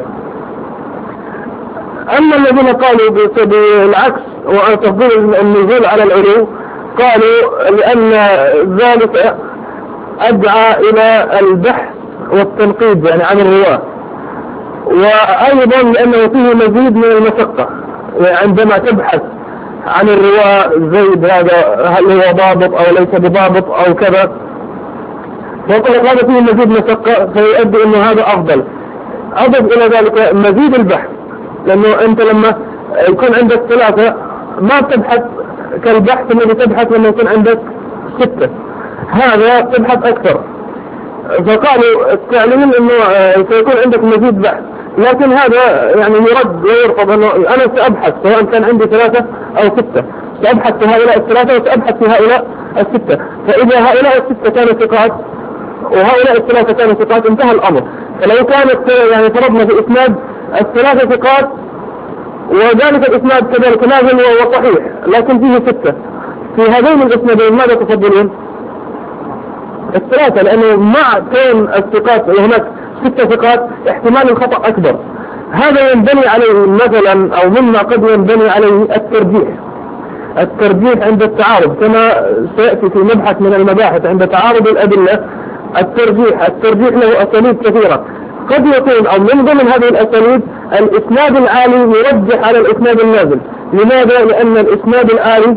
أما الذين قالوا بالعكس وتفضيل النزول على العلو، قالوا لأن ذلك أدعى إلى البحث والتنقيب يعني عن الرواة، وأيضا لأنه فيه مزيد من المشقة عندما تبحث عن الرواة زيد هذا هل هو ضابط أو ليس بضابط أو كذا، فقال هذا فيه مزيد مشقة فيؤدي أنه هذا أفضل. أضف إلى ذلك مزيد البحث، لأنه أنت لما يكون عندك ثلاثة ما تبحث كالبحث الذي تبحث لما يكون عندك ستة، هذا تبحث أكثر. فقالوا التعليل أنه سيكون عندك مزيد بحث، لكن هذا يعني يرد ويرفض أنه أنا سأبحث سواء كان عندي ثلاثة أو ستة، سأبحث في هؤلاء الثلاثة وسأبحث في هؤلاء الستة، فإذا هؤلاء الستة كانوا ثقات وهؤلاء الثلاثة كانوا ثقات انتهى الأمر. فلو كانت يعني فرضنا في إسناد الثلاثة ثقات وذلك الإسناد كذلك نازل وصحيح لكن فيه ستة، في هذين الإسنادين ماذا تفضلون؟ الثلاثة، لأنه مع كون الثقات وهناك ستة ثقات احتمال الخطأ أكبر. هذا ينبني عليه مثلا أو مما قد ينبني عليه الترجيح. الترجيح عند التعارض كما سيأتي في مبحث من المباحث عند تعارض الأدلة. الترجيح الترجيح له أساليب كثيرة، قد يكون أو من ضمن هذه الأساليب الإسناد العالي يرجح على الإسناد النازل. لماذا؟ لأن الإسناد العالي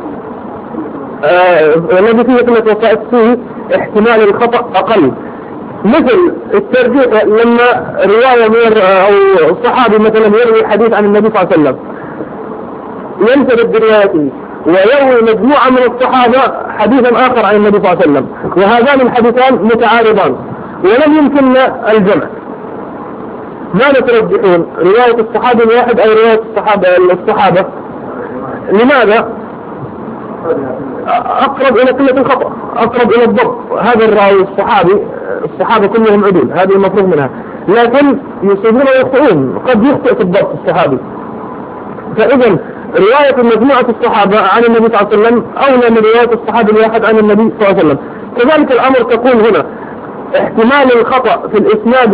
الذي فيه قلة وسائط فيه احتمال الخطأ أقل. مثل الترجيح لما رواية من أو صحابي مثلا يروي حديث عن النبي صلى الله عليه وسلم ينفرد بروايته، ويروي مجموعة من الصحابة حديثا آخر عن النبي صلى الله عليه وسلم، وهذان الحديثان متعارضان ولم يمكن الجمع. ماذا ترجحون؟ رواية الصحابي الواحد أو رواية الصحابة الصحابة؟ لماذا؟ أقرب إلى قلة الخطأ، أقرب إلى الضبط. هذا الراوي الصحابي، الصحابة كلهم عدول، هذه المفروض منها، لكن يصيبون ويخطئون، قد يخطئ في الضبط الصحابي. فإذا رواية مجموعة الصحابة عن النبي صلى الله عليه وسلم أولى من رواية الصحابي الواحد عن النبي صلى الله عليه وسلم. كذلك الأمر تكون هنا احتمال الخطأ في الإسناد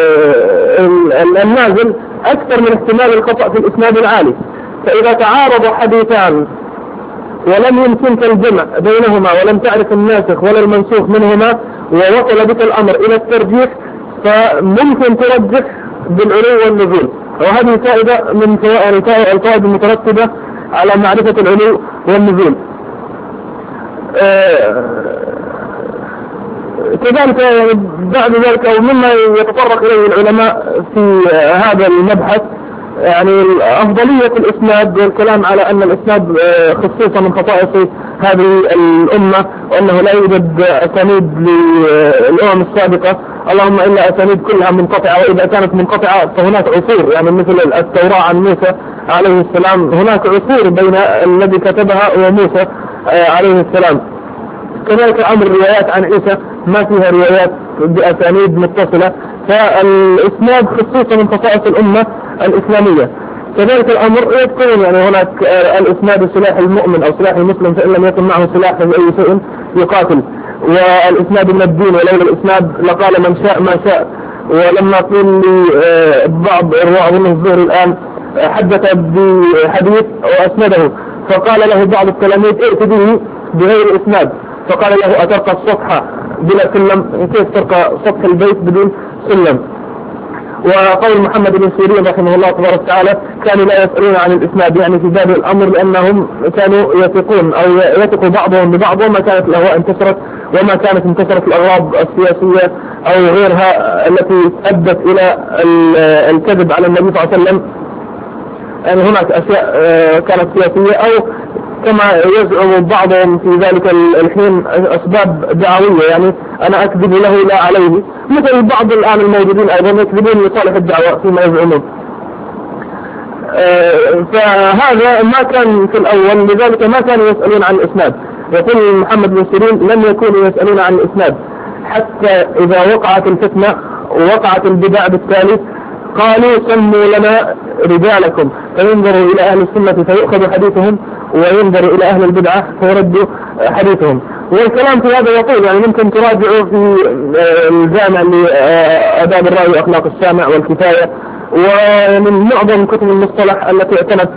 النازل أكثر من احتمال الخطأ في الإسناد العالي. فإذا تعارض حديثان ولم يمكنك الجمع بينهما ولم تعرف الناسخ ولا المنسوخ منهما ووصل بك الأمر إلى الترجيح، فممكن ترجح بالعلو والنزول. وهذه فائدة من الفوائد المترتبة على معرفة العلو والنزول. كذلك بعد ذلك أو مما يتطرق إليه العلماء في هذا المبحث يعني أفضلية الإسناد والكلام على أن الإسناد خصوصا من خصائص هذه الأمة، وأنه لا يوجد أسانيد للأمم السابقة اللهم إلا أسانيد كلها منقطعة، وإذا كانت منقطعة فهناك عصور، يعني مثل التوراة عن موسى عليه السلام هناك عصور بين الذي كتبها وموسى عليه السلام. كذلك أمر الروايات عن عيسى ما فيها روايات بأسانيد متصلة، فالإسناد خصوصا من خصائص الأمة الإسلامية. كذلك الأمر يذكرون يعني هناك الإسناد سلاح المؤمن أو سلاح المسلم، فإن لم يكن معه سلاح فبأي شيء يقاتل، والإسناد من الدين ولولا الإسناد لقال من شاء ما شاء. ولما قيل لبعض إرواء أظن الزهري الآن حدث بحديث وأسنده، فقال له بعض التلاميذ ائت به بغير إسناد، فقال له أترقى السطح بلا سلم؟ كيف ترقى سطح البيت بدون سلم؟ وقول محمد بن سيرين رحمه الله تبارك وتعالى كانوا لا يسألون عن الإسناد، يعني في باب الأمر لأنهم كانوا يثقون أو يثق بعضهم ببعض، وما كانت الأهواء انتشرت وما كانت انتشرت الأغراض السياسية أو غيرها التي أدت إلى الكذب على النبي صلى الله عليه وسلم. يعني هناك أشياء كانت سياسية أو كما يزعم بعضهم في ذلك الحين أسباب دعوية، يعني أنا أكذب له لا عليه، مثل بعض الآن الموجودين أيضا يكذبون لصالح الدعوة فيما يزعمون. فهذا ما كان في الأول، لذلك ما كانوا يسألون عن الإسناد. يقول محمد بن سيرين لم يكونوا يسألون عن الإسناد حتى إذا وقعت الفتنة ووقعت البدع بالتالي قالوا سموا لنا رجالكم، فينظروا إلى أهل السنة فيؤخذ حديثهم وينظروا إلى أهل البدعة فيردوا حديثهم. والكلام في هذا يقول يعني ممكن تراجعوا في الجامع لآداب الرأي وأخلاق السامع والكفاية، ومن معظم كتب المصطلح التي اعتنت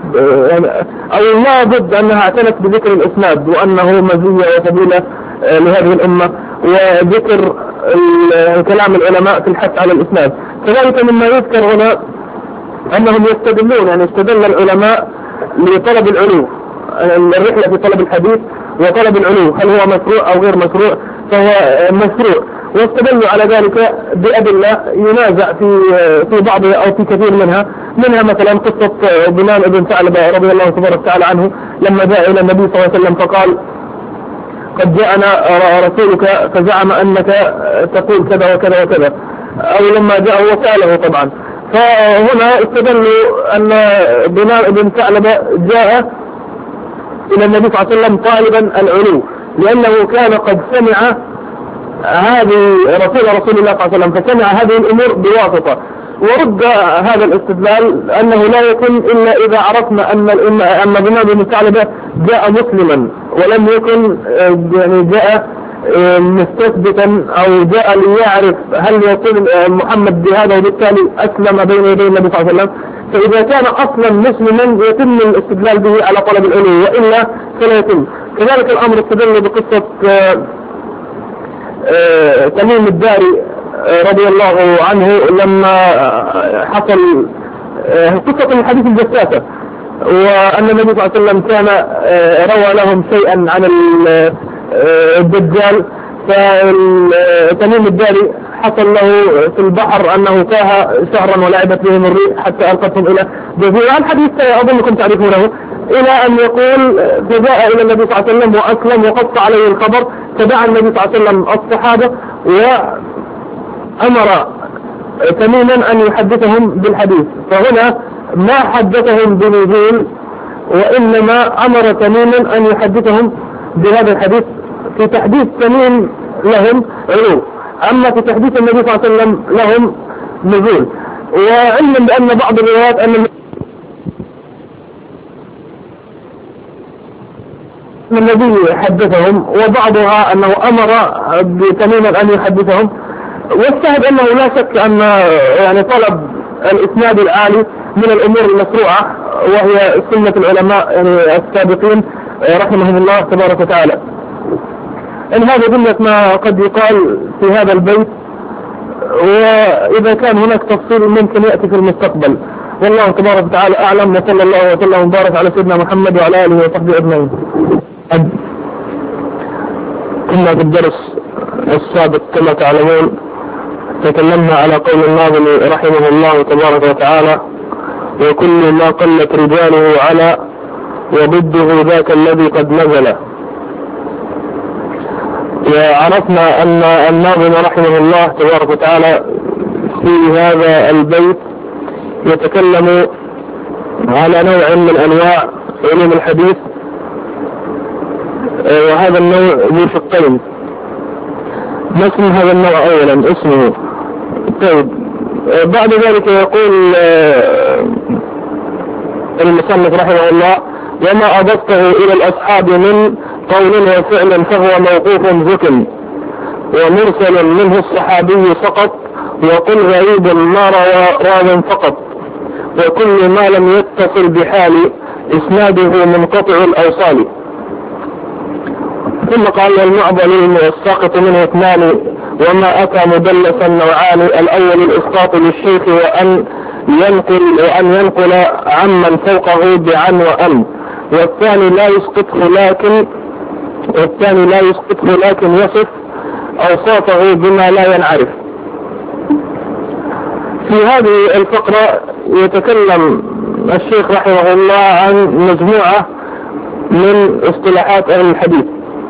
أو لا بد أنها اعتنت بذكر الإسناد وأنه مزية وفضيلة لهذه الأمة، وذكر كلام العلماء في الحث على الإسناد. كذلك مما يذكر هنا أنهم يستدلون، يعني استدل العلماء لطلب العلو، الرحلة في طلب الحديث وطلب العلو هل هو مشروع أو غير مشروع، فهو مشروع، واستدلوا على ذلك بأدلة ينازع في في بعضها أو في كثير منها. منها مثلا قصة بلال بن ثعلبة رضي الله تبارك وتعالى عنه لما جاء إلى النبي صلى الله عليه وسلم فقال قد جاءنا رسولك فزعم أنك تقول كذا وكذا وكذا، أو لما جاء وسأله طبعا. فهنا استدلوا أن بلال بن ثعلبة جاء إلى النبي صلى الله عليه وسلم طالبا العلو، لأنه كان قد سمع هذه رسول رسول الله صلى الله عليه وسلم، فسمع هذه الأمور بواسطة. ورد هذا الاستدلال أنه لا يكون إلا إذا عرفنا أن أن بلال بن ثعلبة جاء مسلما ولم يكن يعني جاء مستثبتا أو جاء ليعرف هل يقول محمد بهذا وبالتالي أسلم بين يدي النبي صلى الله عليه وسلم. فإذا كان أصلا مسلما يتم الاستدلال به على طلب العلو، وإلا فلا يتم. كذلك الأمر استدل بقصة تميم الداري رضي الله عنه لما حصل قصة الحديث الجساسة، وأن النبي صلى الله عليه وسلم كان روى لهم شيئا عن الدجال، فتميم الداري حصل له في البحر أنه تاه شهرا ولعبت بهم الريح حتى ألقتهم إلى جزيرة. الحديث أظنكم تعرفونه، إلى أن يقول فجاء إلى النبي صلى الله عليه وسلم وأسلم وقص عليه الخبر، فدعا النبي صلى الله عليه وسلم الصحابة وأمر تميما أن يحدثهم بالحديث. فهنا ما حدثهم بنزول، وإنما أمر تميما أن يحدثهم بهذا الحديث. في تحديث تميم لهم علو، أما في تحديث النبي صلى الله عليه وسلم لهم نزول. وعلم بأن بعض الروايات أن النبي حدثهم، وبعضها أنه أمر تميما أن يحدثهم. والشاهد أنه لا شك أن يعني طلب الإسناد العالي من الأمور المشروعة، وهي سنة العلماء يعني السابقين رحمهم الله تبارك وتعالى. إن هذا جملة ما قد يقال في هذا البيت، وإذا كان هناك تفصيل ممكن يأتي في المستقبل. والله تبارك وتعالى أعلم، وصلى الله وسلم وبارك على سيدنا محمد وعلى آله وصحبه أجمعين. كنا في الدرس السابق كما تعلمون تكلمنا على قول الناظم رحمه الله تبارك وتعالى: وكل ما قلت رجاله على وضده ذاك الذي قد نزل. وعرفنا أن الناظم رحمه الله تبارك وتعالى في هذا البيت يتكلم على نوع من أنواع علوم الحديث، وهذا النوع ذو شقين. ما اسم هذا النوع؟ أولا اسمه. طيب بعد ذلك يقول المصنف رحمه الله: وما أضفته إلى الأصحاب من قول وفعل فهو موقوف ذكر، ومرسل منه الصحابي سقط، وقل غريب ما روى راو فقط، وكل ما لم يتصل بحال إسناده منقطع الأوصال. ثم قال: المعضل والساقط منه اثنان، وما أتى مدلسا نوعان: الأول الإسقاط للشيخ وأن ينقل وأن ينقل عمن فوقه بعن وأن، والثاني لا يسقطه لكن والثاني لا يسقطه لكن يصف أوصافه بما لا ينعرف. في هذه الفقرة يتكلم الشيخ رحمه الله عن مجموعة من اصطلاحات أهل الحديث.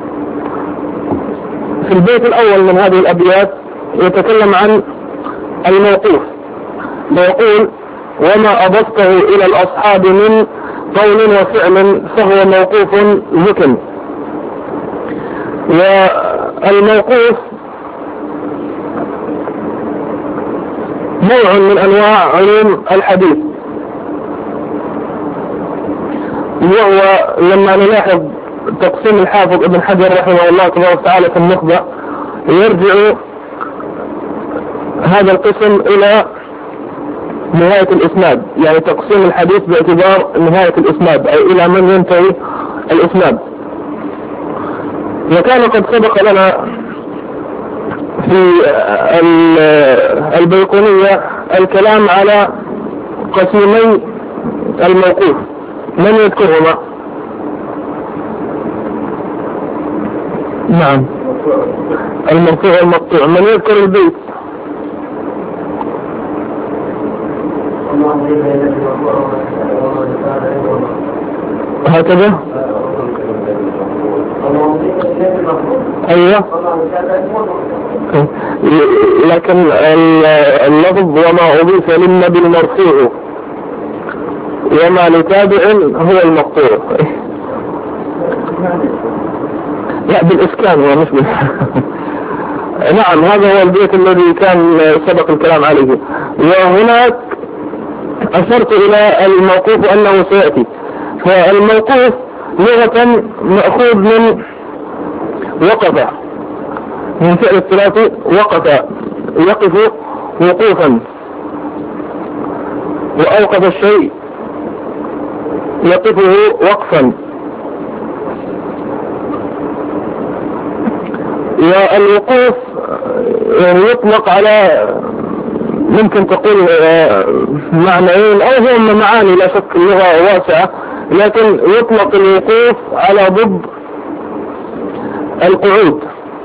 في البيت الأول من هذه الأبيات يتكلم عن الموقوف، فيقول: وما أضفته إلى الأصحاب من قول وفعل فهو موقوف ذكر. والموقوف نوع من أنواع علوم الحديث، وهو لما نلاحظ تقسيم الحافظ ابن حجر رحمه الله تبارك وتعالى في النخبة يرجع هذا القسم إلى نهاية الإسناد، يعني تقسيم الحديث باعتبار نهاية الإسناد أي إلى من ينتهي الإسناد. وكان قد سبق لنا في البيقونية الكلام على قسمي الموقوف، من يذكرهما؟ نعم، المرفوع والمقطوع. من يذكر البيت؟ هكذا؟ ايوه، لكن اللفظ وما اضيف للنبي المرفوع وما لتابع هو المقطوع. لا بالإسكان هو مش بال... نعم، هذا هو البيت الذي كان سبق الكلام عليه. وهناك أشرت إلى الموقوف أنه سيأتي. فالموقوف لغة مأخوذ من وقف، من فعل الثلاثي وقف يقف وقوفا، وأوقف الشيء يقفه وقفا. والوقوف يعني يطلق على ممكن تقول معنيين أو هم معاني، لا شك اللغة واسعة، لكن يطلق الوقوف على ضد القعود.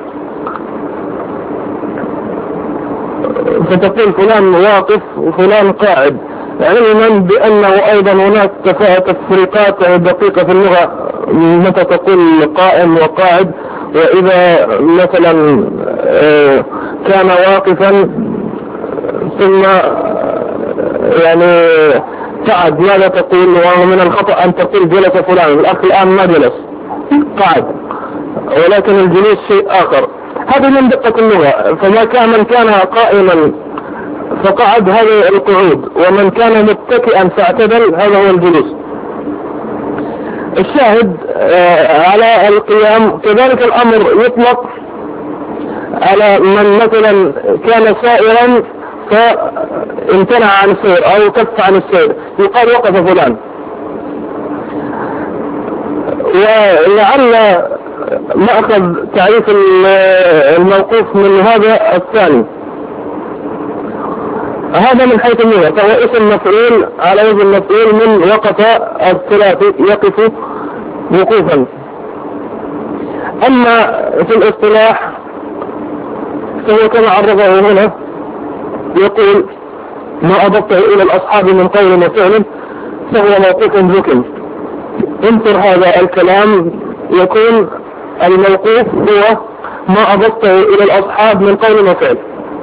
فتقول فلان واقف وفلان قاعد، علما بأنه أيضا هناك تفريقات دقيقة في اللغة، متى تقول قائم وقاعد، وإذا مثلا كان واقفا ثم يعني قعد ماذا تقول؟ ومن الخطأ أن تقول جلس فلان، الأخ الآن ما جلس قعد، ولكن الجلوس شيء آخر. هذا من دقة اللغة. فما كان من كان قائما فقعد هذا القعود، ومن كان متكئا فاعتدل هذا هو الجلوس. الشاهد على القيام كذلك الأمر يطلق على من مثلا كان سائرا فامتنع عن السير أو كف عن السير، يقال وقف فلان. ولعل مأخذ تعريف الموقوف من هذا الثاني، هذا من حيث اللغة فهو اسم مفعول على وزن مفعول من وقف الثلاثي، يقف وقوفا. أما في الاصطلاح فهو كما عرفه هنا يقول ما أضفته إلى الأصحاب من قول وفعل فهو موقوف ذكر. انظر هذا الكلام يكون الموقوف هو ما أضفته إلى الأصحاب من قول وفعل.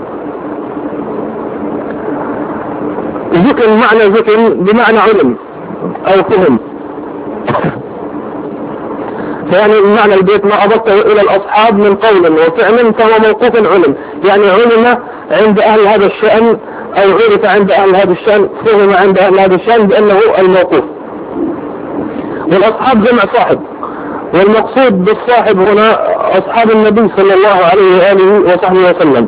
ذكر معنى ذكر بمعنى علم أو فهم، يعني معنى البيت ما أضفته إلى الأصحاب من قول وفعل فهو موقوف علم، يعني علم عند أهل هذا الشأن أو عرف عند أهل هذا الشأن، فهم عند أهل هذا الشأن بأنه الموقوف. والأصحاب جمع صاحب، والمقصود بالصاحب هنا أصحاب النبي صلى الله عليه وآله وصحبه وسلم.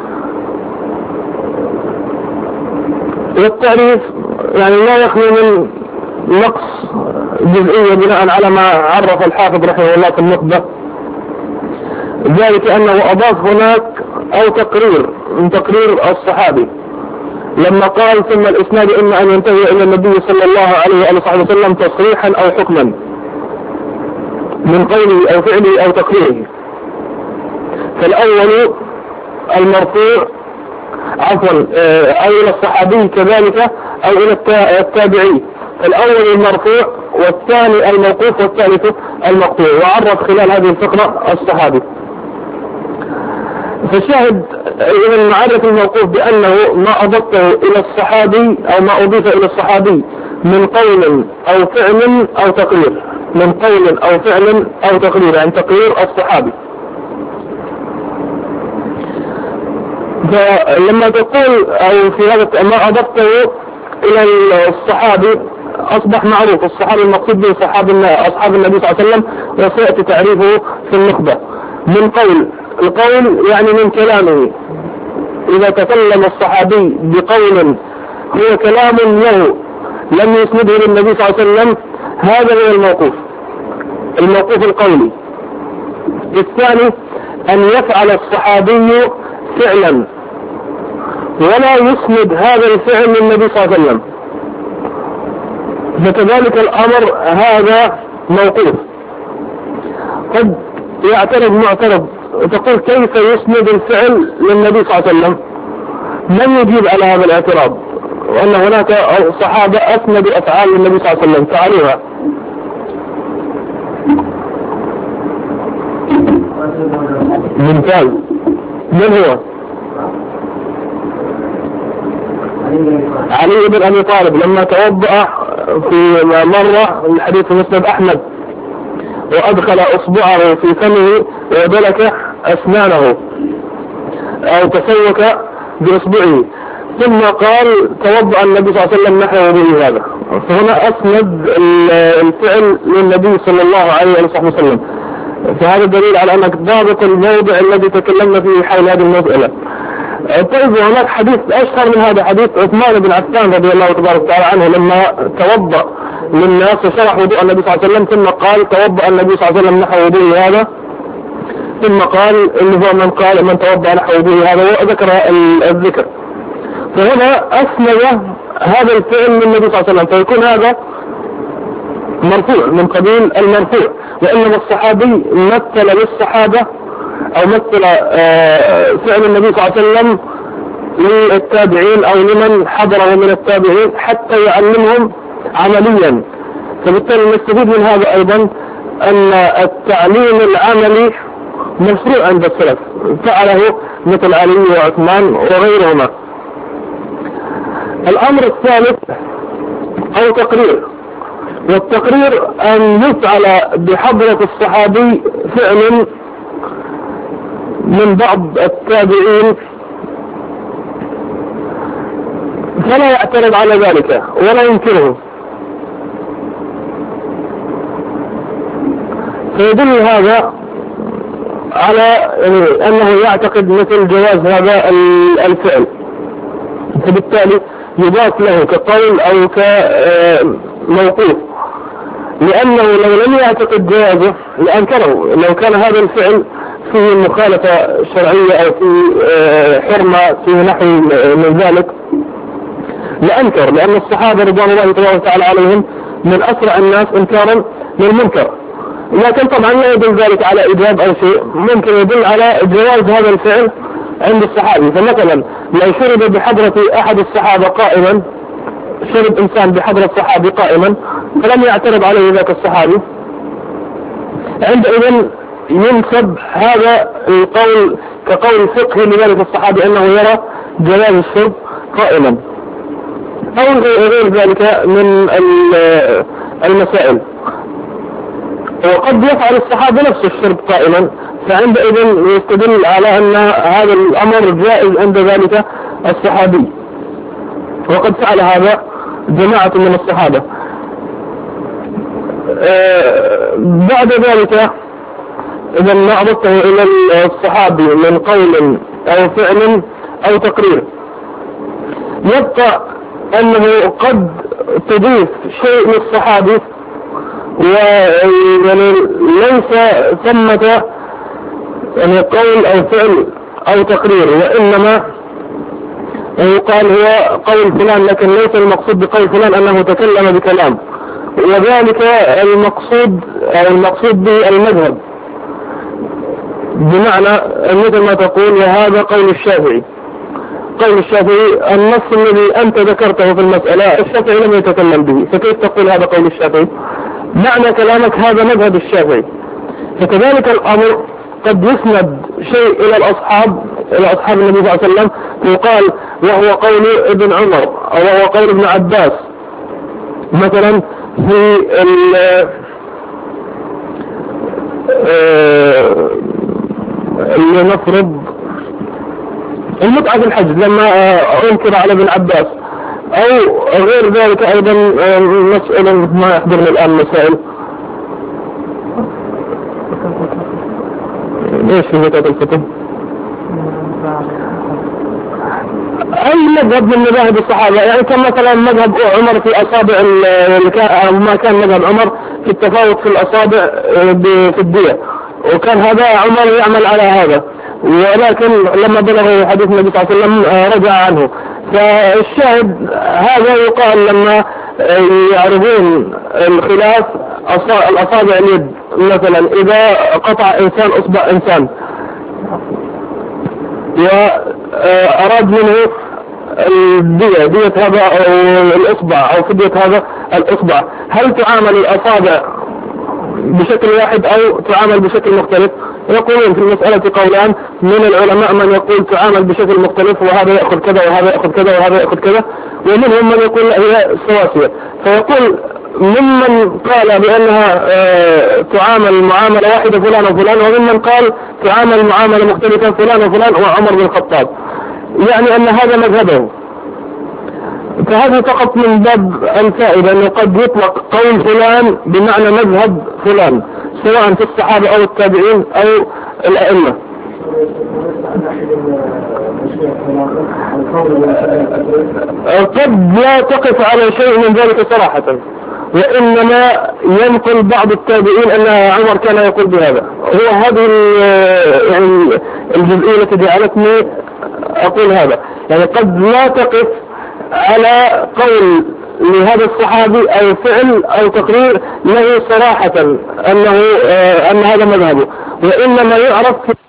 والتعريف يعني لا يخلو من نقص جزئية بناء على ما عرف الحافظ رحمه الله في النخبة، ذلك أنه أضاف هناك أو تقرير من تقرير الصحابي لما قال ثم الإسناد إما أن ينتهي إلى النبي صلى الله عليه وآله وسلم تصريحا أو حكما من قوله أو فعله أو تقريره. فالأول المرفوع عفوا أو إلى الصحابي كذلك أو إلى التابعي، فالأول المرفوع والثاني الموقوف والثالث المقطوع، وعرف خلال هذه الفقرة الصحابي. فالشاهد إذا نعرف الموقوف بأنه ما أضفته إلى الصحابي أو ما أضيف إلى الصحابي من قول أو فعل أو تقرير، من قول أو فعل أو تقرير، يعني تقرير الصحابي. فلما تقول أو في هذا ما أضفته إلى الصحابي أصبح معروف الصحابي المقصود به أصحاب النبي صلى الله عليه وسلم، وسيأتي تعريفه في النخبة. من قول، القول يعني من كلامه، إذا تكلم الصحابي بقول هو كلام له لم يسنده للنبي صلى الله عليه وسلم هذا هو الموقوف، الموقوف القولي. الثاني أن يفعل الصحابي فعلا ولا يسند هذا الفعل للنبي صلى الله عليه وسلم، فكذلك الأمر هذا موقوف. قد يعترض معترض وتقول كيف يسند الفعل للنبي صلى الله عليه وسلم؟ من يجيب على هذا الاعتراض وأن هناك صحابة أسندوا أفعال للنبي صلى الله عليه وسلم؟ تعالوها. ممتاز. من هو؟ علي بن أبي طالب لما توضأ في مرة الحديث في مسند أحمد وأدخل أصبعه في فمه ودلك أسنانه أو تسوك بإصبعه، ثم قال توضأ النبي صلى الله عليه وسلم نحو وضوء هذا. فهنا أسند الفعل للنبي صلى الله عليه وسلم، فهذا دليل على أنك ضابط الموضع الذي تكلمنا فيه حول هذه المسألة. طيب هناك حديث أشهر من هذا، حديث عثمان بن عفان رضي الله تبارك وتعالى عنه لما توضأ للناس وشرح وضوء النبي صلى الله عليه وسلم، ثم قال توضأ النبي صلى الله عليه وسلم نحو وضوء هذا، ثم قال اللي هو من قال من توضأ نحو وضوء هذا وذكر الذكر. فهنا أسند هذا الفعل من النبي صلى الله عليه وسلم، فيكون هذا مرفوع من قبيل المرفوع. وإنما الصحابي مثل للصحابة أو مثل فعل النبي صلى الله عليه وسلم للتابعين أو لمن حضره من التابعين حتى يعلمهم عمليا. فبالتالي نستفيد من هذا أيضا أن التعليم العملي مشروع عند السلف، فعله مثل علي وعثمان وغيرهما. الأمر الثالث أو تقرير، والتقرير أن يفعل بحضرة الصحابي فعل من بعض التابعين فلا يعترض على ذلك ولا ينكره، فيدل هذا على أنه يعتقد مثل جواز هذا الفعل، فبالتالي يضاف له كقول أو كموقوف، لأنه لو لم يعتقد جوازه لأنكره. لو كان هذا الفعل فيه مخالفة شرعية أو في حرمة في نحو من ذلك لأنكر، لأن الصحابة رضوان الله تبارك وتعالى عليهم من أسرع الناس إنكارا للمنكر. لكن طبعا لا يدل ذلك على إيجاب أو شيء، ممكن يدل على جواز هذا الفعل عند الصحابي. فمثلا لو شرب بحضرة أحد الصحابة قائما، شرب إنسان بحضرة صحابي قائما فلم يعترض عليه ذاك الصحابي، عندئذ ينسب هذا القول كقول فقهي لذلك الصحابي أنه يرى جواز الشرب قائما، أو غير ذلك من المسائل. وقد يفعل الصحابة نفس الشرب قائما، فعندئذ يستدل على أن هذا الأمر جائز عند ذلك الصحابي، وقد فعل هذا جماعة من الصحابة. بعد ذلك إذا ما أضفته إلى الصحابي من قول أو فعل أو تقرير، يبقى أنه قد تضيف شيء للصحابي ويعني ليس ثمة يعني قول أو فعل أو تقرير، وإنما يقال هو قول فلان، لكن ليس المقصود بقول فلان أنه تكلم بكلام، وذلك المقصود أو المقصود بالمذهب، بمعنى مثل ما تقول وهذا قول الشافعي. قول الشافعي النص الذي أنت ذكرته في المسألة الشافعي لم يتكلم به، فكيف تقول هذا قول الشافعي؟ معنى كلامك هذا مذهب الشافعي. فكذلك الأمر قد يسند شيء إلى الأصحاب إلى أصحاب النبي صلى الله عليه وسلم، يقال وهو قول ابن عمر أو وهو قول ابن عباس. مثلا في اللي نفرض المتعة في الحج لما أنكر على ابن عباس، أو غير ذلك أيضا مسألة ما يحضرنا الآن مسائل ايش في زكاة الفطر؟ اي مذهب من مذاهب الصحابة، يعني كان مثلا مذهب عمر في اصابع او ما كان مذهب عمر في التفاوت في الاصابع في الدية، وكان هذا عمر يعمل على هذا، ولكن لما بلغه حديث النبي صلى الله عليه وسلم رجع عنه. فالشاهد هذا يقال لما يعرضون الخلاف الأصابع اليد، مثلا إذا قطع إنسان أصبع إنسان وأراد منه الدية دية هذا أو الأصبع أو فدية هذا الأصبع، هل تعامل الأصابع بشكل واحد أو تعامل بشكل مختلف؟ يقولون في المسألة قولان من العلماء، من يقول تعامل بشكل مختلف وهذا يأخذ كذا وهذا يأخذ كذا وهذا يأخذ كذا، ومنهم من يقول هي سواسية. فيقول ممن قال بأنها اه تعامل معاملة واحدة فلان وفلان، وممن قال تعامل معاملة مختلفة فلان وفلان وعمر بن الخطاب، يعني أن هذا مذهبه. فهذا فقط من باب الفائدة أنه قد يطلق قول فلان بمعنى مذهب فلان، سواء في الصحابة أو التابعين أو الأئمة. قد لا تقف على شيء من ذلك صراحة، وإنما ينقل بعض التابعين أن عمر كان يقول بهذا. هو هذه يعني الجزئية التي جعلتني أقول هذا. يعني قد لا تقف على قول لهذا الصحابي أو فعل أو تقرير له صراحة أنه آه أن هذا مذهبه، وإنما يعرف